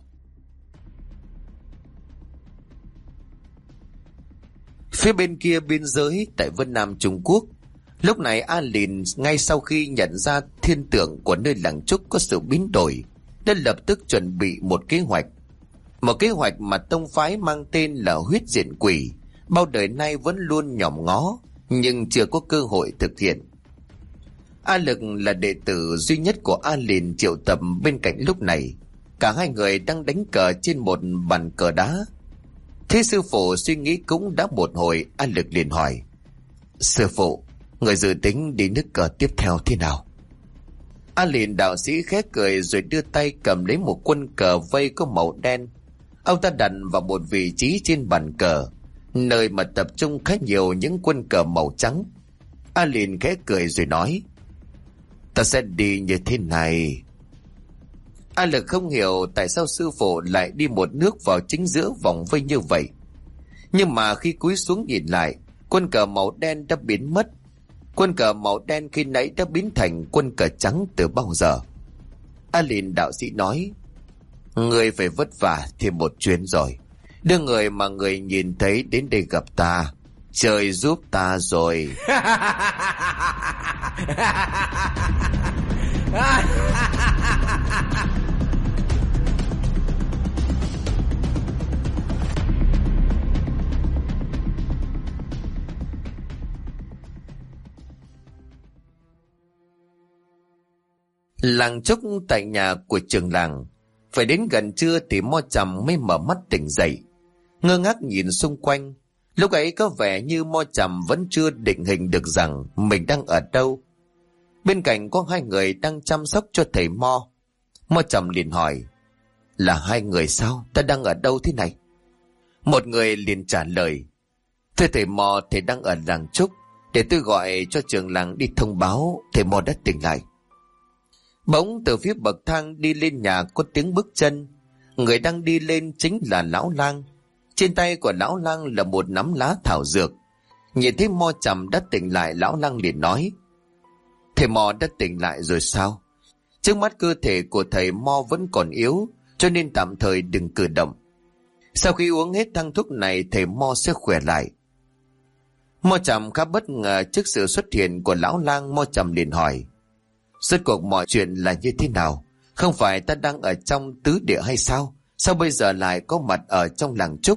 Phía bên kia biên giới tại Vân Nam Trung Quốc, lúc này A Lìn ngay sau khi nhận ra thiên tượng của nơi làng Trúc có sự biến đổi, đã lập tức chuẩn bị một kế hoạch. Một kế hoạch mà tông phái mang tên là Huyết Diện Quỷ bao đời nay vẫn luôn nhòm ngó, nhưng chưa có cơ hội thực hiện. A Lực là đệ tử duy nhất của A Lìn triệu tập bên cạnh lúc này. Cả hai người đang đánh cờ trên một bàn cờ đá. Thế sư phụ suy nghĩ cũng đã một hồi, A Lực liền hỏi: sư phụ, người dự tính đi nước cờ tiếp theo thế nào? A Lìn đạo sĩ khẽ cười rồi đưa tay cầm lấy một quân cờ vây có màu đen. Ông ta đặt vào một vị trí trên bàn cờ, nơi mà tập trung khá nhiều những quân cờ màu trắng. A Lìn khẽ cười rồi nói: ta sẽ đi như thế này. A Lực không hiểu tại sao sư phụ lại đi một nước vào chính giữa vòng vây như vậy. Nhưng mà khi cúi xuống nhìn lại, quân cờ màu đen đã biến mất. Quân cờ màu đen khi nãy đã biến thành quân cờ trắng từ bao giờ. A Lìn đạo sĩ nói: người phải vất vả thêm một chuyến rồi. Đưa người mà người nhìn thấy đến đây gặp ta. Trời giúp ta rồi. Làng Trúc tại nhà của trường làng. Phải đến gần trưa thì Mo Trầm mới mở mắt tỉnh dậy, ngơ ngác nhìn xung quanh. Lúc ấy có vẻ như Mo Trầm vẫn chưa định hình được rằng mình đang ở đâu. Bên cạnh có 2 người đang chăm sóc cho thầy Mo. Mo Trầm liền hỏi: là 2 người sao? Ta đang ở đâu thế này? Một người liền trả lời: thưa thầy Mo, thầy đang ở làng Trúc. Để tôi gọi cho trường làng đi thông báo thầy Mo đã tỉnh lại. Bỗng từ phía bậc thang đi lên nhà có tiếng bước chân. Người đang đi lên chính là lão lang. Trên tay của lão lang là một nắm lá thảo dược. Nhìn thấy Mo Trầm đã tỉnh lại, lão lang liền nói: thầy Mo đã tỉnh lại rồi sao? Trước mắt cơ thể của thầy Mo vẫn còn yếu, cho nên tạm thời đừng cử động. Sau khi uống hết thang thuốc này, thầy Mo sẽ khỏe lại. Mo Trầm khá bất ngờ trước sự xuất hiện của lão lang. Mo Trầm liền hỏi: rốt cuộc mọi chuyện là như thế nào? Không phải ta đang ở trong tứ địa hay sao? Sao bây giờ lại có mặt ở trong làng Trúc?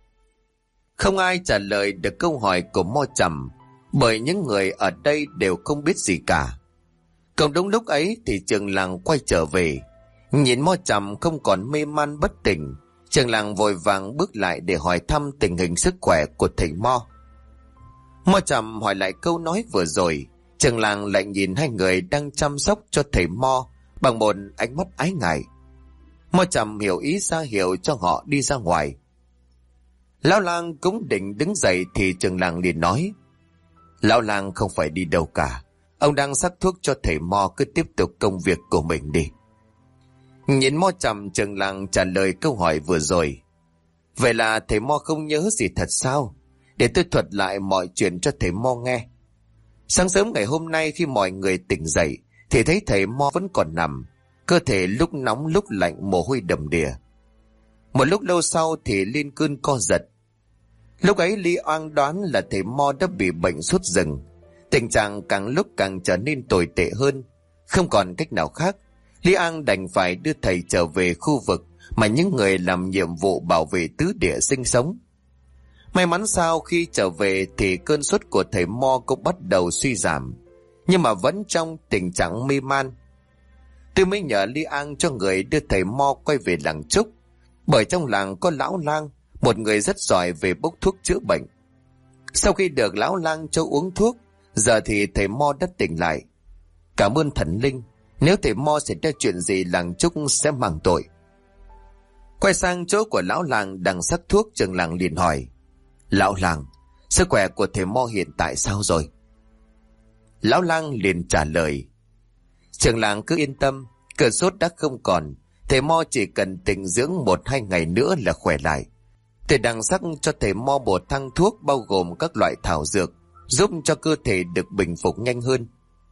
Không ai trả lời được câu hỏi của Mo Trầm, bởi những người ở đây đều không biết gì cả. Còn đúng lúc ấy thì trường làng quay trở về. Nhìn Mo Trầm không còn mê man bất tỉnh, trường làng vội vàng bước lại để hỏi thăm tình hình sức khỏe của thầy Mo. Mo Trầm hỏi lại câu nói vừa rồi. Trường làng lại nhìn hai người đang chăm sóc cho thầy Mo bằng một ánh mắt ái ngại. Mo Trầm hiểu ý ra hiệu cho họ đi ra ngoài. Lão lang cũng định đứng dậy thì trường làng liền nói: lão lang không phải đi đâu cả. Ông đang sắc thuốc cho thầy Mo, cứ tiếp tục công việc của mình đi. Nhìn Mo Trầm, trường làng trả lời câu hỏi vừa rồi: vậy là thầy Mo không nhớ gì thật sao? Để tôi thuật lại mọi chuyện cho thầy Mo nghe. Sáng sớm ngày hôm nay khi mọi người tỉnh dậy thì thấy thầy Mo vẫn còn nằm, cơ thể lúc nóng lúc lạnh, mồ hôi đầm đìa. Một lúc lâu sau thì lên cơn co giật. Lúc ấy Lý Oang đoán là thầy Mo đã bị bệnh sốt rừng. Tình trạng càng lúc càng trở nên tồi tệ hơn. Không còn cách nào khác, Lý Oang đành phải đưa thầy trở về khu vực mà những người làm nhiệm vụ bảo vệ tứ địa sinh sống. May mắn sao khi trở về thì cơn sốt của thầy Mo cũng bắt đầu suy giảm, nhưng mà vẫn trong tình trạng mê man. Tôi mới nhờ Lý Oang cho người đưa thầy Mo quay về làng Trúc, bởi trong làng có lão lang, một người rất giỏi về bốc thuốc chữa bệnh. Sau khi được lão lang cho uống thuốc, giờ thì thầy Mo đã tỉnh lại. Cảm ơn thần linh, nếu thầy Mo xảy ra chuyện gì làng Trúc sẽ mang tội. Quay sang chỗ của lão lang đang sắc thuốc, trường làng liền hỏi: lão lang, sức khỏe của thầy Mo hiện tại sao rồi? Lão lang liền trả lời: trường làng cứ yên tâm, cơn sốt đã không còn. Thầy Mo chỉ cần tĩnh dưỡng 1-2 ngày nữa là khỏe lại. Thầy đang sắc cho thầy Mo một thang thuốc bao gồm các loại thảo dược, giúp cho cơ thể được bình phục nhanh hơn.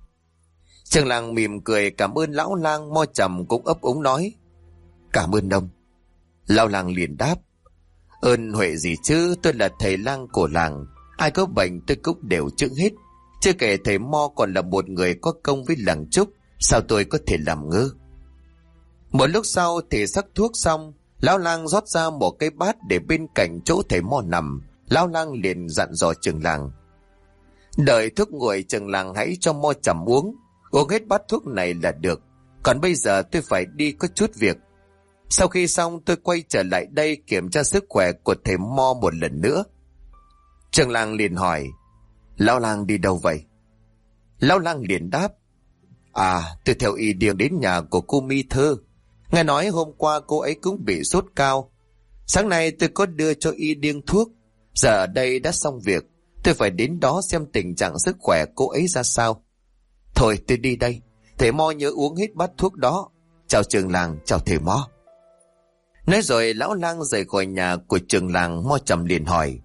Trường làng mỉm cười cảm ơn lão lang. Mo Trầm cũng ấp úng nói: cảm ơn ông. Lão lang liền đáp: ơn huệ gì chứ, tôi là thầy lang của làng, ai có bệnh tôi cũng đều chữa hết. Chưa kể thầy Mo còn là một người có công với làng Trúc, sao tôi có thể làm ngơ. Một lúc sau thì sắc thuốc xong, lão lang rót ra một cái bát để bên cạnh chỗ thầy Mo nằm. Lão lang liền dặn dò trường làng: đợi thuốc nguội, trường làng hãy cho Mo Trầm uống hết bát thuốc này là được. Còn bây giờ tôi phải đi có chút việc. Sau khi xong tôi quay trở lại đây kiểm tra sức khỏe của thầy Mo một lần nữa. Trường làng liền hỏi: lão lang đi đâu vậy? Lão lang liền đáp: tôi theo y điềng đến nhà của cô Mi Thơ. Nghe nói hôm qua cô ấy cũng bị sốt cao. Sáng nay tôi có đưa cho y điêng thuốc. Giờ ở đây đã xong việc, tôi phải đến đó xem tình trạng sức khỏe cô ấy ra sao. Thôi tôi đi đây, thầy Mo nhớ uống hết bát thuốc đó. Chào trường làng, chào thầy Mo. Nói rồi lão lang rời khỏi nhà của trường làng. Mo Trầm liền hỏi: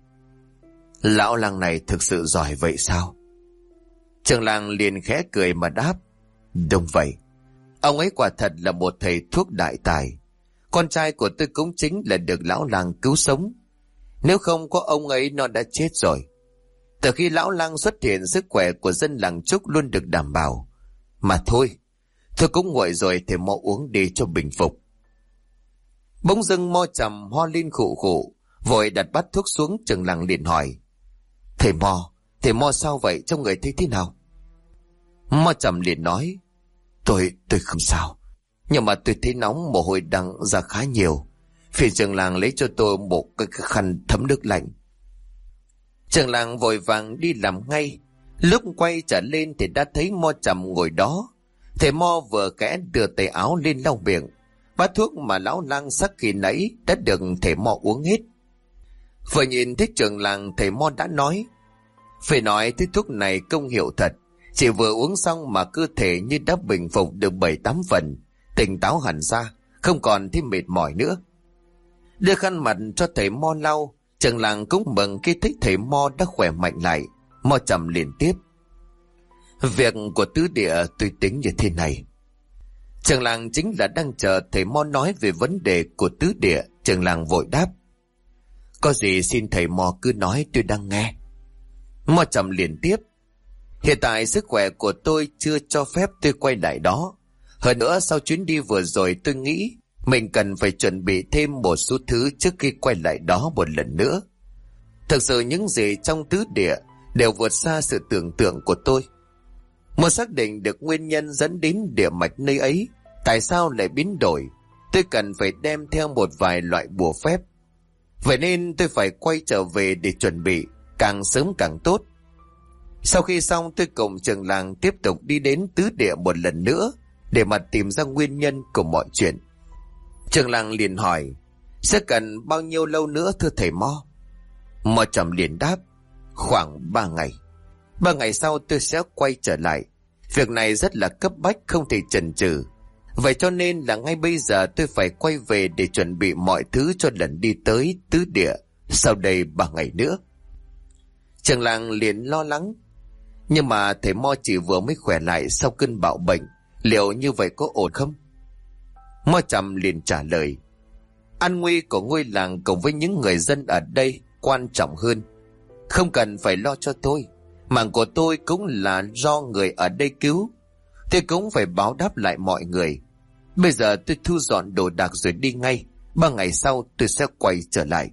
lão lang này thực sự giỏi vậy sao? Trường làng liền khẽ cười mà đáp: đúng vậy, ông ấy quả thật là một thầy thuốc đại tài. Con trai của tôi cũng chính là được lão lang cứu sống. Nếu không có ông ấy nó đã chết rồi. Từ khi lão lang xuất hiện, sức khỏe của dân làng Trúc luôn được đảm bảo. Mà thôi cũng nguội rồi, thầy Mo uống đi cho bình phục. Bỗng dưng Mo Trầm ho lên khụ khụ, vội đặt bát thuốc xuống. Trường làng liền hỏi: thầy Mo sao vậy, trong người thấy thế nào? Mo Trầm liền nói: tôi không sao, nhưng mà tôi thấy nóng, mồ hôi đang ra khá nhiều. Phiền trường làng lấy cho tôi một cái khăn thấm nước lạnh. Trường làng vội vàng đi làm ngay. Lúc quay trở lên thì đã thấy Mo Trầm ngồi đó. Thầy Mo vừa kẽ đưa tay áo lên lau miệng. Bát thuốc mà lão lang sắc khi nãy đã được thầy Mo uống hết. Vừa nhìn thấy trường làng, thầy Mo đã nói: phải nói thứ thuốc này công hiệu thật. Chỉ vừa uống xong mà cơ thể như đã bình phục được 7-8 phần, tỉnh táo hẳn ra, không còn thêm mệt mỏi nữa. Đưa khăn mặt cho thầy Mo lau. Trường làng cũng mừng khi thấy thầy Mo đã khỏe mạnh lại. Mo Trầm liền tiếp: việc của tứ địa tôi tính như thế này. Trường làng chính là đang chờ thầy Mo nói về vấn đề của tứ địa. Trường làng vội đáp: có gì xin thầy Mo cứ nói, tôi đang nghe. Mo Trầm liền tiếp: hiện tại sức khỏe của tôi chưa cho phép tôi quay lại đó. Hơn nữa sau chuyến đi vừa rồi tôi nghĩ mình cần phải chuẩn bị thêm một số thứ trước khi quay lại đó một lần nữa. Thực sự những gì trong tứ địa đều vượt xa sự tưởng tượng của tôi. Muốn xác định được nguyên nhân dẫn đến địa mạch nơi ấy tại sao lại biến đổi, tôi cần phải đem theo một vài loại bùa phép. Vậy nên tôi phải quay trở về để chuẩn bị, càng sớm càng tốt. Sau khi xong, tôi cùng trường làng tiếp tục đi đến tứ địa một lần nữa để mà tìm ra nguyên nhân của mọi chuyện. Trường làng liền hỏi: sẽ cần bao nhiêu lâu nữa thưa thầy Mo? Mo Trầm liền đáp: khoảng 3 ngày. 3 ngày sau tôi sẽ quay trở lại. Việc này rất là cấp bách, không thể chần chừ. Vậy cho nên là ngay bây giờ tôi phải quay về để chuẩn bị mọi thứ cho lần đi tới tứ địa sau đây 3 ngày nữa. Trường làng liền lo lắng: nhưng mà thầy Mo chỉ vừa mới khỏe lại sau cơn bạo bệnh, liệu như vậy có ổn không? Mo Trầm liền trả lời: an nguy của ngôi làng cùng với những người dân ở đây quan trọng hơn. Không cần phải lo cho tôi. Mạng của tôi cũng là do người ở đây cứu. Tôi cũng phải báo đáp lại mọi người. Bây giờ tôi thu dọn đồ đạc rồi đi ngay. 3 ngày sau tôi sẽ quay trở lại.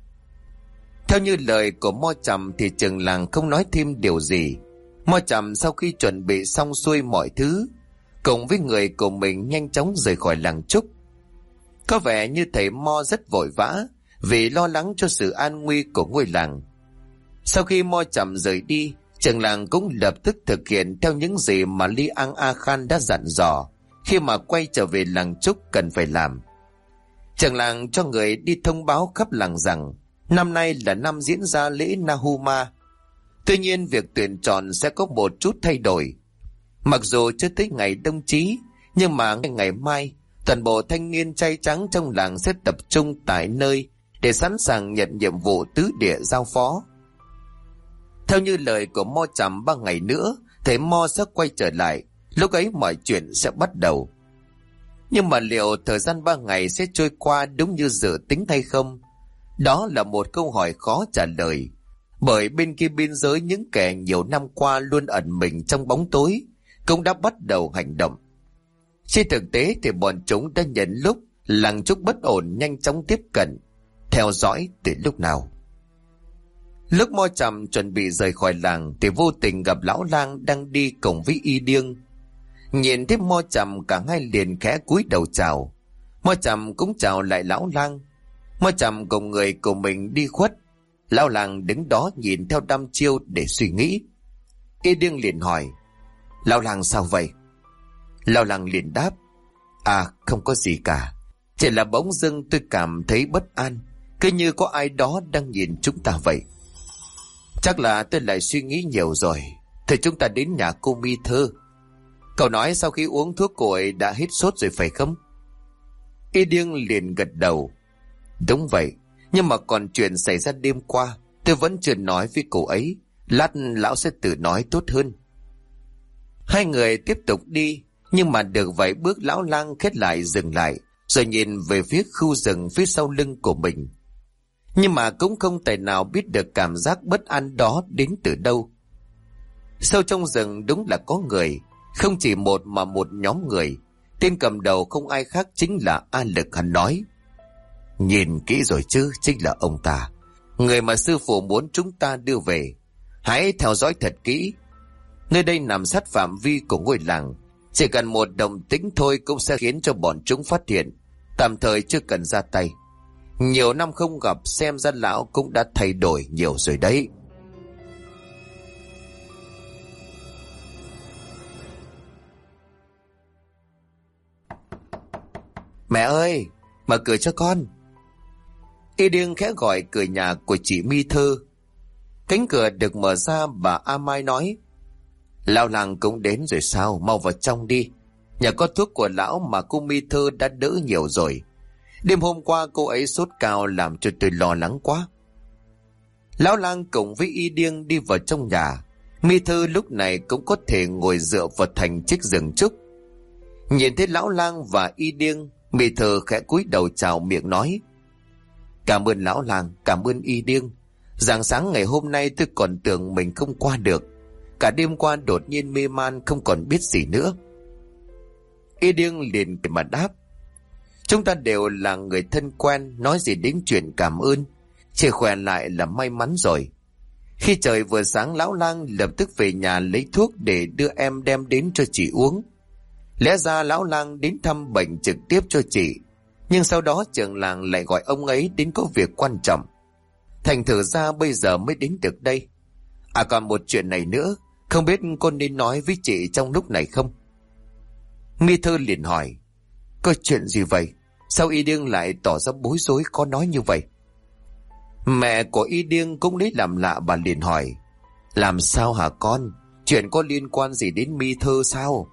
Theo như lời của Mo Trầm thì trường làng không nói thêm điều gì. Mo Trầm sau khi chuẩn bị xong xuôi mọi thứ, cùng với người của mình nhanh chóng rời khỏi làng Trúc. Có vẻ như thầy Mo rất vội vã vì lo lắng cho sự an nguy của ngôi làng. Sau khi Mo Trầm rời đi, trường làng cũng lập tức thực hiện theo những gì mà Li Ang A Khan đã dặn dò khi mà quay trở về làng Trúc cần phải làm. Trường làng cho người đi thông báo khắp làng rằng năm nay là năm diễn ra lễ Nahuma. Tuy nhiên việc tuyển chọn sẽ có một chút thay đổi. Mặc dù chưa tới ngày đông chí, nhưng mà ngày mai toàn bộ thanh niên trai trắng trong làng sẽ tập trung tại nơi để sẵn sàng nhận nhiệm vụ tứ địa giao phó. Theo như lời của Mo Trầm, 3 ngày nữa thầy Mo sẽ quay trở lại. Lúc ấy mọi chuyện sẽ bắt đầu. Nhưng mà liệu thời gian 3 ngày sẽ trôi qua đúng như dự tính hay không? Đó là một câu hỏi khó trả lời. Bởi bên kia biên giới những kẻ nhiều năm qua luôn ẩn mình trong bóng tối cũng đã bắt đầu hành động. Trên thực tế thì bọn chúng đã nhận lúc làng Trúc bất ổn nhanh chóng tiếp cận, theo dõi từ lúc nào. Lúc Mo Trầm chuẩn bị rời khỏi làng thì vô tình gặp lão lang đang đi cùng với Y Điêng. Nhìn thấy Mo Trầm, cả hai liền khẽ cúi đầu chào. Mo Trầm cũng chào lại lão lang. Mo Trầm cùng người của mình đi khuất. Lão lang đứng đó nhìn theo đăm chiêu để suy nghĩ. Y Điêng liền hỏi: lão lang sao vậy? Lão lang liền đáp: không có gì cả. Chỉ là bỗng dưng tôi cảm thấy bất an, cứ như có ai đó đang nhìn chúng ta vậy. Chắc là tôi lại suy nghĩ nhiều rồi. Thôi chúng ta đến nhà cô Mi Thơ. Cậu nói sau khi uống thuốc cô ấy đã hết sốt rồi phải không? Y Điêng liền gật đầu: đúng vậy. Nhưng mà còn chuyện xảy ra đêm qua tôi vẫn chưa nói với cô ấy. Lát lão sẽ tự nói tốt hơn. Hai người tiếp tục đi. Nhưng mà được vài bước lão lang khét lại dừng lại, rồi nhìn về phía khu rừng phía sau lưng của mình. Nhưng mà cũng không tài nào biết được cảm giác bất an đó đến từ đâu. Sâu trong rừng đúng là có người. Không chỉ một mà một nhóm người. Tên cầm đầu không ai khác chính là A Lực. Hắn nói: nhìn kỹ rồi chứ, chính là ông ta, người mà sư phụ muốn chúng ta đưa về. Hãy theo dõi thật kỹ. Nơi đây nằm sát phạm vi của ngôi làng. Chỉ cần một động tĩnh thôi cũng sẽ khiến cho bọn chúng phát hiện. Tạm thời chưa cần ra tay. Nhiều năm không gặp, xem ra lão cũng đã thay đổi nhiều rồi đấy. Mẹ ơi, mở cửa cho con. Y Điêng khẽ gọi cửa nhà của chị Mi Thơ. Cánh cửa được mở ra, bà A Mai nói: lão làng cũng đến rồi sao, mau vào trong đi. Nhà có thuốc của lão mà cô Mi Thơ đã đỡ nhiều rồi. Đêm hôm qua cô ấy sốt cao làm cho tôi lo lắng quá. Lão lang cùng với Y Điêng đi vào trong nhà. Mi Thơ lúc này cũng có thể ngồi dựa vào thành chiếc giường trúc. Nhìn thấy lão lang và Y Điêng, Mi Thơ khẽ cúi đầu chào miệng nói: cảm ơn lão lang, cảm ơn Y Điêng. Rạng sáng ngày hôm nay tôi còn tưởng mình không qua được. Cả đêm qua đột nhiên mê man, không còn biết gì nữa. Y Điêng liền mà đáp: chúng ta đều là người thân quen, nói gì đến chuyện cảm ơn, chỉ khỏe lại là may mắn rồi. Khi trời vừa sáng, lão lang lập tức về nhà lấy thuốc để đưa em đem đến cho chị uống. Lẽ ra lão lang đến thăm bệnh trực tiếp cho chị, nhưng sau đó trưởng làng lại gọi ông ấy đến có việc quan trọng. Thành thử ra bây giờ mới đến được đây. À, còn một chuyện này nữa, không biết con nên nói với chị trong lúc này không? Mi Thư liền hỏi: có chuyện gì vậy? Sao Y Điêng lại tỏ ra bối rối có nói như vậy? Mẹ của Y Điêng cũng lấy làm lạ, bà liền hỏi: làm sao hả con? Chuyện có liên quan gì đến Mi Thư sao?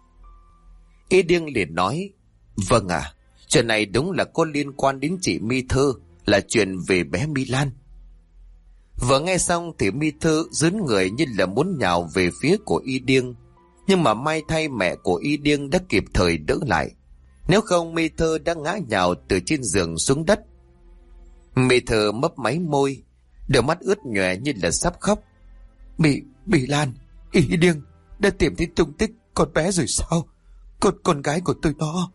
Y Điêng liền nói: vâng ạ, chuyện này đúng là có liên quan đến chị Mi Thư, là chuyện về bé Mi Lan. Vừa nghe xong thì Mi Thư dướn người như là muốn nhào về phía của Y Điêng, nhưng mà may thay mẹ của Y Điêng đã kịp thời đỡ lại. Nếu không Mi Thư đã ngã nhào từ trên giường xuống đất. Mi Thư mấp máy môi, đôi mắt ướt nhòe như là sắp khóc. Bị Lan, Y Điêng đã tìm thấy tung tích con bé rồi sao? Con gái của tôi đó.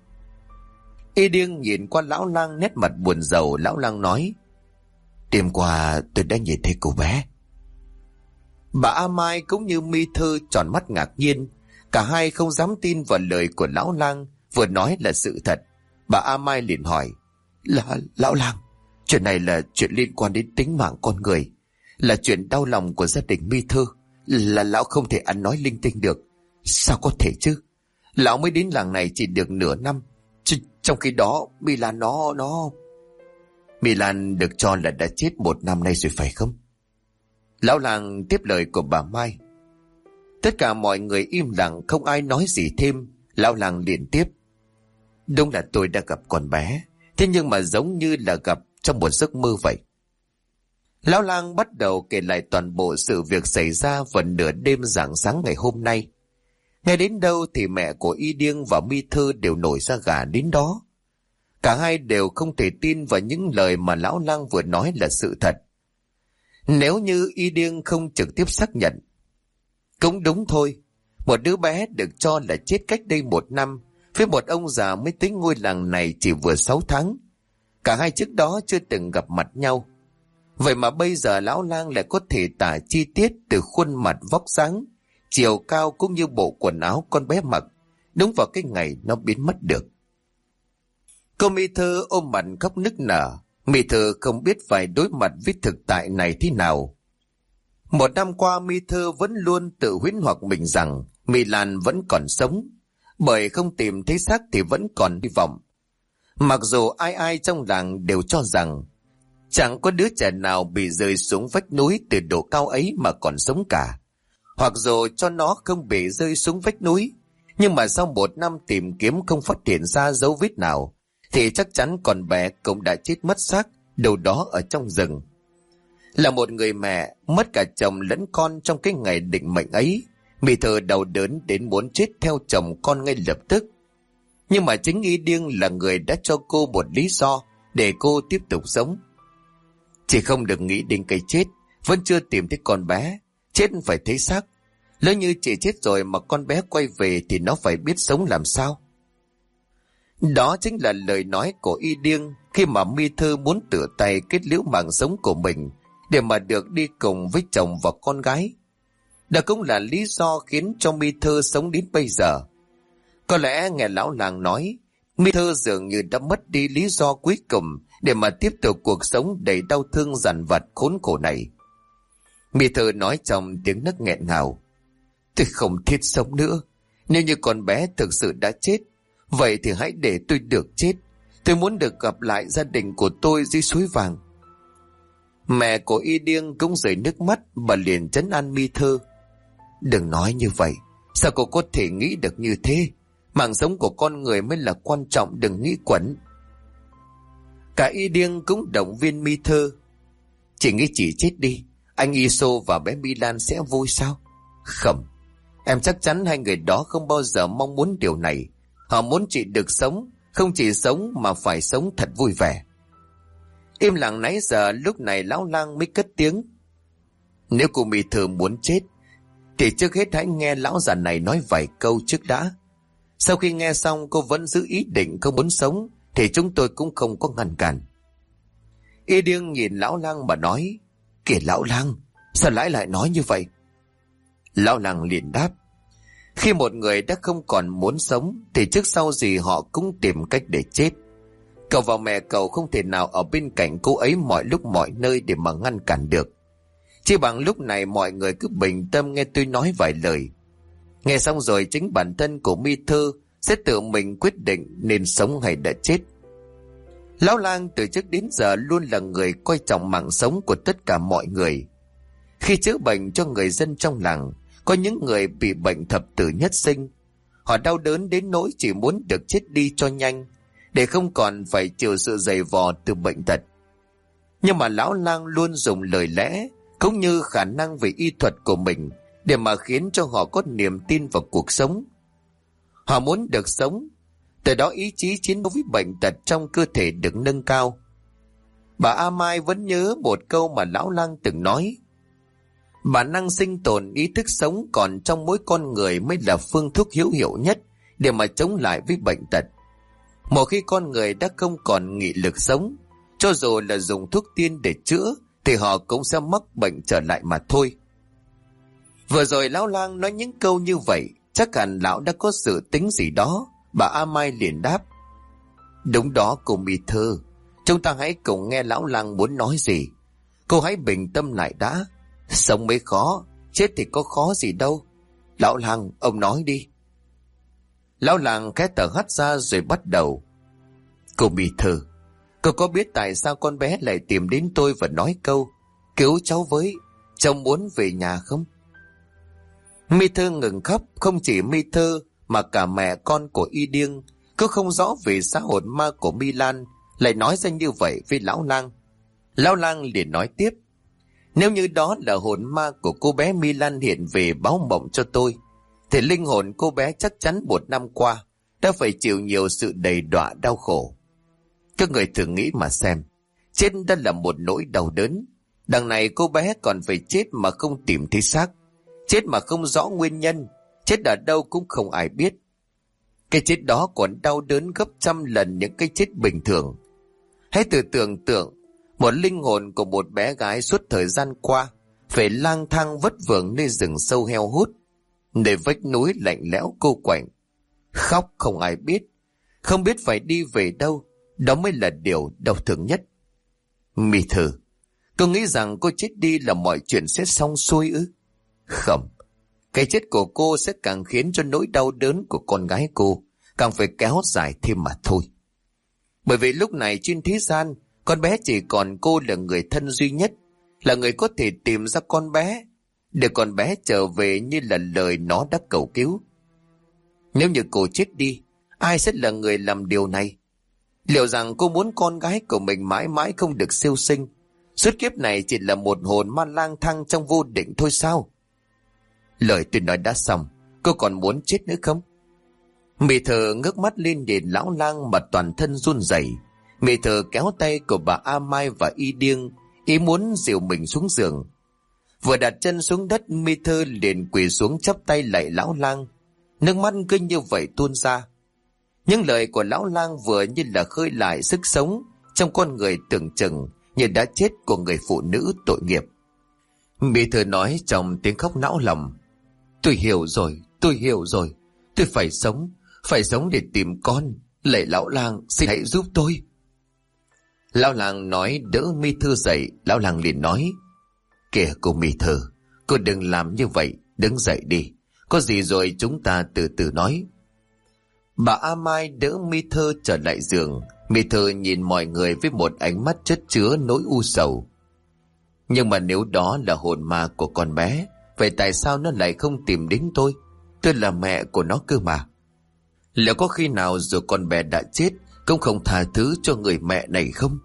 Y Điêng nhìn qua lão lang nét mặt buồn rầu. Lão lang nói: đêm qua tôi đã nhìn thấy cô bé. Bà A Mai cũng như Mi Thư tròn mắt ngạc nhiên. Cả hai không dám tin vào lời của lão lang vừa nói là sự thật. Bà A Mai liền hỏi: lão lang, chuyện này là chuyện liên quan đến tính mạng con người, là chuyện đau lòng của gia đình Mi Thư, là lão không thể ăn nói linh tinh được. Sao có thể chứ? Lão mới đến làng này chỉ được nửa năm, trong khi đó Mi Lan nó Mi Lan được cho là đã chết 1 năm nay rồi phải không? Lão làng tiếp lời của bà Mai. Tất cả mọi người im lặng, không ai nói gì thêm. Lão làng liền tiếp: đúng là tôi đã gặp con bé, thế nhưng mà giống như là gặp trong một giấc mơ vậy. Lão lang bắt đầu kể lại toàn bộ sự việc xảy ra vào nửa đêm rạng sáng ngày hôm nay. Nghe đến đâu thì mẹ của Y Điêng và Mi Thư đều nổi da gà đến đó. Cả hai đều không thể tin vào những lời mà lão lang vừa nói là sự thật. Nếu như Y Điêng không trực tiếp xác nhận, cũng đúng thôi. Một đứa bé được cho là chết cách đây 1 năm, với một ông già mới tới ngôi làng này chỉ vừa 6 tháng. Cả hai trước đó chưa từng gặp mặt nhau. Vậy mà bây giờ lão lang lại có thể tả chi tiết từ khuôn mặt, vóc dáng, chiều cao cũng như bộ quần áo con bé mặc, đúng vào cái ngày nó biến mất được. Cô Mi Thư ôm mặt khóc nức nở. Mi Thư không biết phải đối mặt với thực tại này thế nào. 1 năm qua Mi Thư vẫn luôn tự huyễn hoặc mình rằng Mi Lan vẫn còn sống, bởi không tìm thấy xác thì vẫn còn hy vọng. Mặc dù ai ai trong làng đều cho rằng chẳng có đứa trẻ nào bị rơi xuống vách núi từ độ cao ấy mà còn sống cả. Hoặc dù cho nó không bị rơi xuống vách núi, nhưng mà sau 1 năm tìm kiếm không phát hiện ra dấu vết nào, thì chắc chắn con bé cũng đã chết mất xác đâu đó ở trong rừng. Là một người mẹ mất cả chồng lẫn con trong cái ngày định mệnh ấy, Mi Thư đau đớn đến muốn chết theo chồng con ngay lập tức. Nhưng mà chính Y Điêng là người đã cho cô một lý do để cô tiếp tục sống. Chỉ không được nghĩ đến cái chết, vẫn chưa tìm thấy con bé, chết phải thấy xác. Lỡ như chị chết rồi mà con bé quay về thì nó phải biết sống làm sao. Đó chính là lời nói của Y Điêng khi mà Mi Thư muốn tự tay kết liễu mạng sống của mình để mà được đi cùng với chồng và con gái. Đó cũng là lý do khiến cho Mi Thư sống đến bây giờ. Có lẽ nghe lão làng nói, Mi Thư dường như đã mất đi lý do cuối cùng để mà tiếp tục cuộc sống đầy đau thương dằn vặt khốn khổ này. Mi Thư nói trong tiếng nấc nghẹn ngào: tôi không thiết sống nữa. Nếu như con bé thực sự đã chết, vậy thì hãy để tôi được chết. Tôi muốn được gặp lại gia đình của tôi dưới suối vàng. Mẹ của Y Điêng cũng rơi nước mắt. Bà liền trấn an Mi Thư: đừng nói như vậy. Sao cô có thể nghĩ được như thế? Mạng sống của con người mới là quan trọng, đừng nghĩ quẩn. Cả Y Điêng cũng động viên Mi Thư: chị nghĩ chị chết đi, anh Y Sô và bé Mi Lan sẽ vui sao? Không, em chắc chắn hai người đó không bao giờ mong muốn điều này. Họ muốn chị được sống, không chỉ sống mà phải sống thật vui vẻ. Im lặng nãy giờ, lúc này lão lang mới cất tiếng. Nếu cô Mỹ Thư muốn chết thì trước hết hãy nghe lão già này nói vài câu trước đã. Sau khi nghe xong cô vẫn giữ ý định không muốn sống thì chúng tôi cũng không có ngăn cản. Y Điêng nhìn lão lang mà nói, kìa lão lang, sao lại nói như vậy? Lão lang liền đáp, khi một người đã không còn muốn sống thì trước sau gì họ cũng tìm cách để chết. Cậu và mẹ cậu không thể nào ở bên cạnh cô ấy mọi lúc mọi nơi để mà ngăn cản được. Chỉ bằng lúc này mọi người cứ bình tâm nghe tôi nói vài lời. Nghe xong rồi chính bản thân của Mỹ Thư sẽ tự mình quyết định nên sống hay đã chết. Lão lang từ trước đến giờ luôn là người coi trọng mạng sống của tất cả mọi người. Khi chữa bệnh cho người dân trong làng, có những người bị bệnh thập tử nhất sinh. Họ đau đớn đến nỗi chỉ muốn được chết đi cho nhanh, để không còn phải chịu sự dày vò từ bệnh tật. Nhưng mà lão lang luôn dùng lời lẽ cũng như khả năng về y thuật của mình để mà khiến cho họ có niềm tin vào cuộc sống. Họ muốn được sống, từ đó ý chí chiến đấu với bệnh tật trong cơ thể được nâng cao. Bà A Mai vẫn nhớ một câu mà lão lang từng nói: bản năng sinh tồn, ý thức sống còn trong mỗi con người mới là phương thuốc hữu hiệu nhất để mà chống lại với bệnh tật. Một khi con người đã không còn nghị lực sống, cho dù là dùng thuốc tiên để chữa thì họ cũng sẽ mắc bệnh trở lại mà thôi. Vừa rồi lão lang nói những câu như vậy, chắc hẳn lão đã có sự tính gì đó. Bà A Mai liền đáp, đúng đó cô Mỹ Thư, chúng ta hãy cùng nghe lão lang muốn nói gì. Cô hãy bình tâm lại đã. Sống mới khó, chết thì có khó gì đâu. Lão lang, ông nói đi. Lão lang khẽ thở hắt ra rồi bắt đầu. Cô Mỹ Thư, cô có biết tại sao con bé lại tìm đến tôi và nói câu cứu cháu với, cháu muốn về nhà không? Mỹ Thư ngừng khóc. Không chỉ Mỹ Thư mà cả mẹ con của Y Điêng cứ không rõ vì sao hồn ma của My Lan lại nói ra như vậy với lão lang. Lão lang liền nói tiếp, nếu như đó là hồn ma của cô bé My Lan hiện về báo mộng cho tôi, thì linh hồn cô bé chắc chắn một năm qua đã phải chịu nhiều sự đầy đọa đau khổ. Các người thử nghĩ mà xem, chết đã là một nỗi đau đớn, đằng này cô bé còn phải chết mà không tìm thấy xác, chết mà không rõ nguyên nhân, chết ở đâu cũng không ai biết. Cái chết đó còn đau đớn gấp trăm lần những cái chết bình thường. Hãy tự tưởng tượng một linh hồn của một bé gái suốt thời gian qua phải lang thang vất vưởng nơi rừng sâu heo hút, nơi vách núi lạnh lẽo cô quạnh, khóc không ai biết, không biết phải đi về đâu. Đó mới là điều đau thương nhất. Mỹ Thư, cô nghĩ rằng cô chết đi là mọi chuyện sẽ xong xuôi ư? Không, cái chết của cô sẽ càng khiến cho nỗi đau đớn của con gái cô càng phải kéo dài thêm mà thôi. Bởi vì lúc này trên thế gian, con bé chỉ còn cô là người thân duy nhất, là người có thể tìm ra con bé, để con bé trở về như là lời nó đã cầu cứu. Nếu như cô chết đi, ai sẽ là người làm điều này? Liệu rằng cô muốn con gái của mình mãi mãi không được siêu sinh, suốt kiếp này chỉ là một hồn ma lang thang trong vô định thôi sao? Lời tôi nói đã xong, cô còn muốn chết nữa không? Mỹ Thư ngước mắt lên nhìn lão lang mà toàn thân run rẩy. Mỹ Thư kéo tay của bà A Mai và Y Điêng, ý muốn dìu mình xuống giường. Vừa đặt chân xuống đất, Mỹ Thư liền quỳ xuống chắp tay lạy lão lang, nước mắt cứ như vậy tuôn ra. Những lời của lão lang vừa như là khơi lại sức sống trong con người tưởng chừng như đã chết của người phụ nữ tội nghiệp. Mỹ Thư nói trong tiếng khóc não lòng, tôi hiểu rồi, tôi phải sống để tìm con. Lạy lão lang, xin hãy giúp tôi. Lão lang nói đỡ Mỹ Thư dậy. Lão lang liền nói, kìa cô Mỹ Thư, cô đừng làm như vậy, đứng dậy đi, có gì rồi chúng ta từ từ nói. Bà A Mai đỡ Mỹ Thư trở lại giường. Mỹ Thư nhìn mọi người với một ánh mắt chất chứa nỗi u sầu. Nhưng mà nếu đó là hồn ma của con bé, vậy tại sao nó lại không tìm đến tôi? Tôi là mẹ của nó cơ mà. Liệu có khi nào dù con bé đã chết cũng không tha thứ cho người mẹ này không?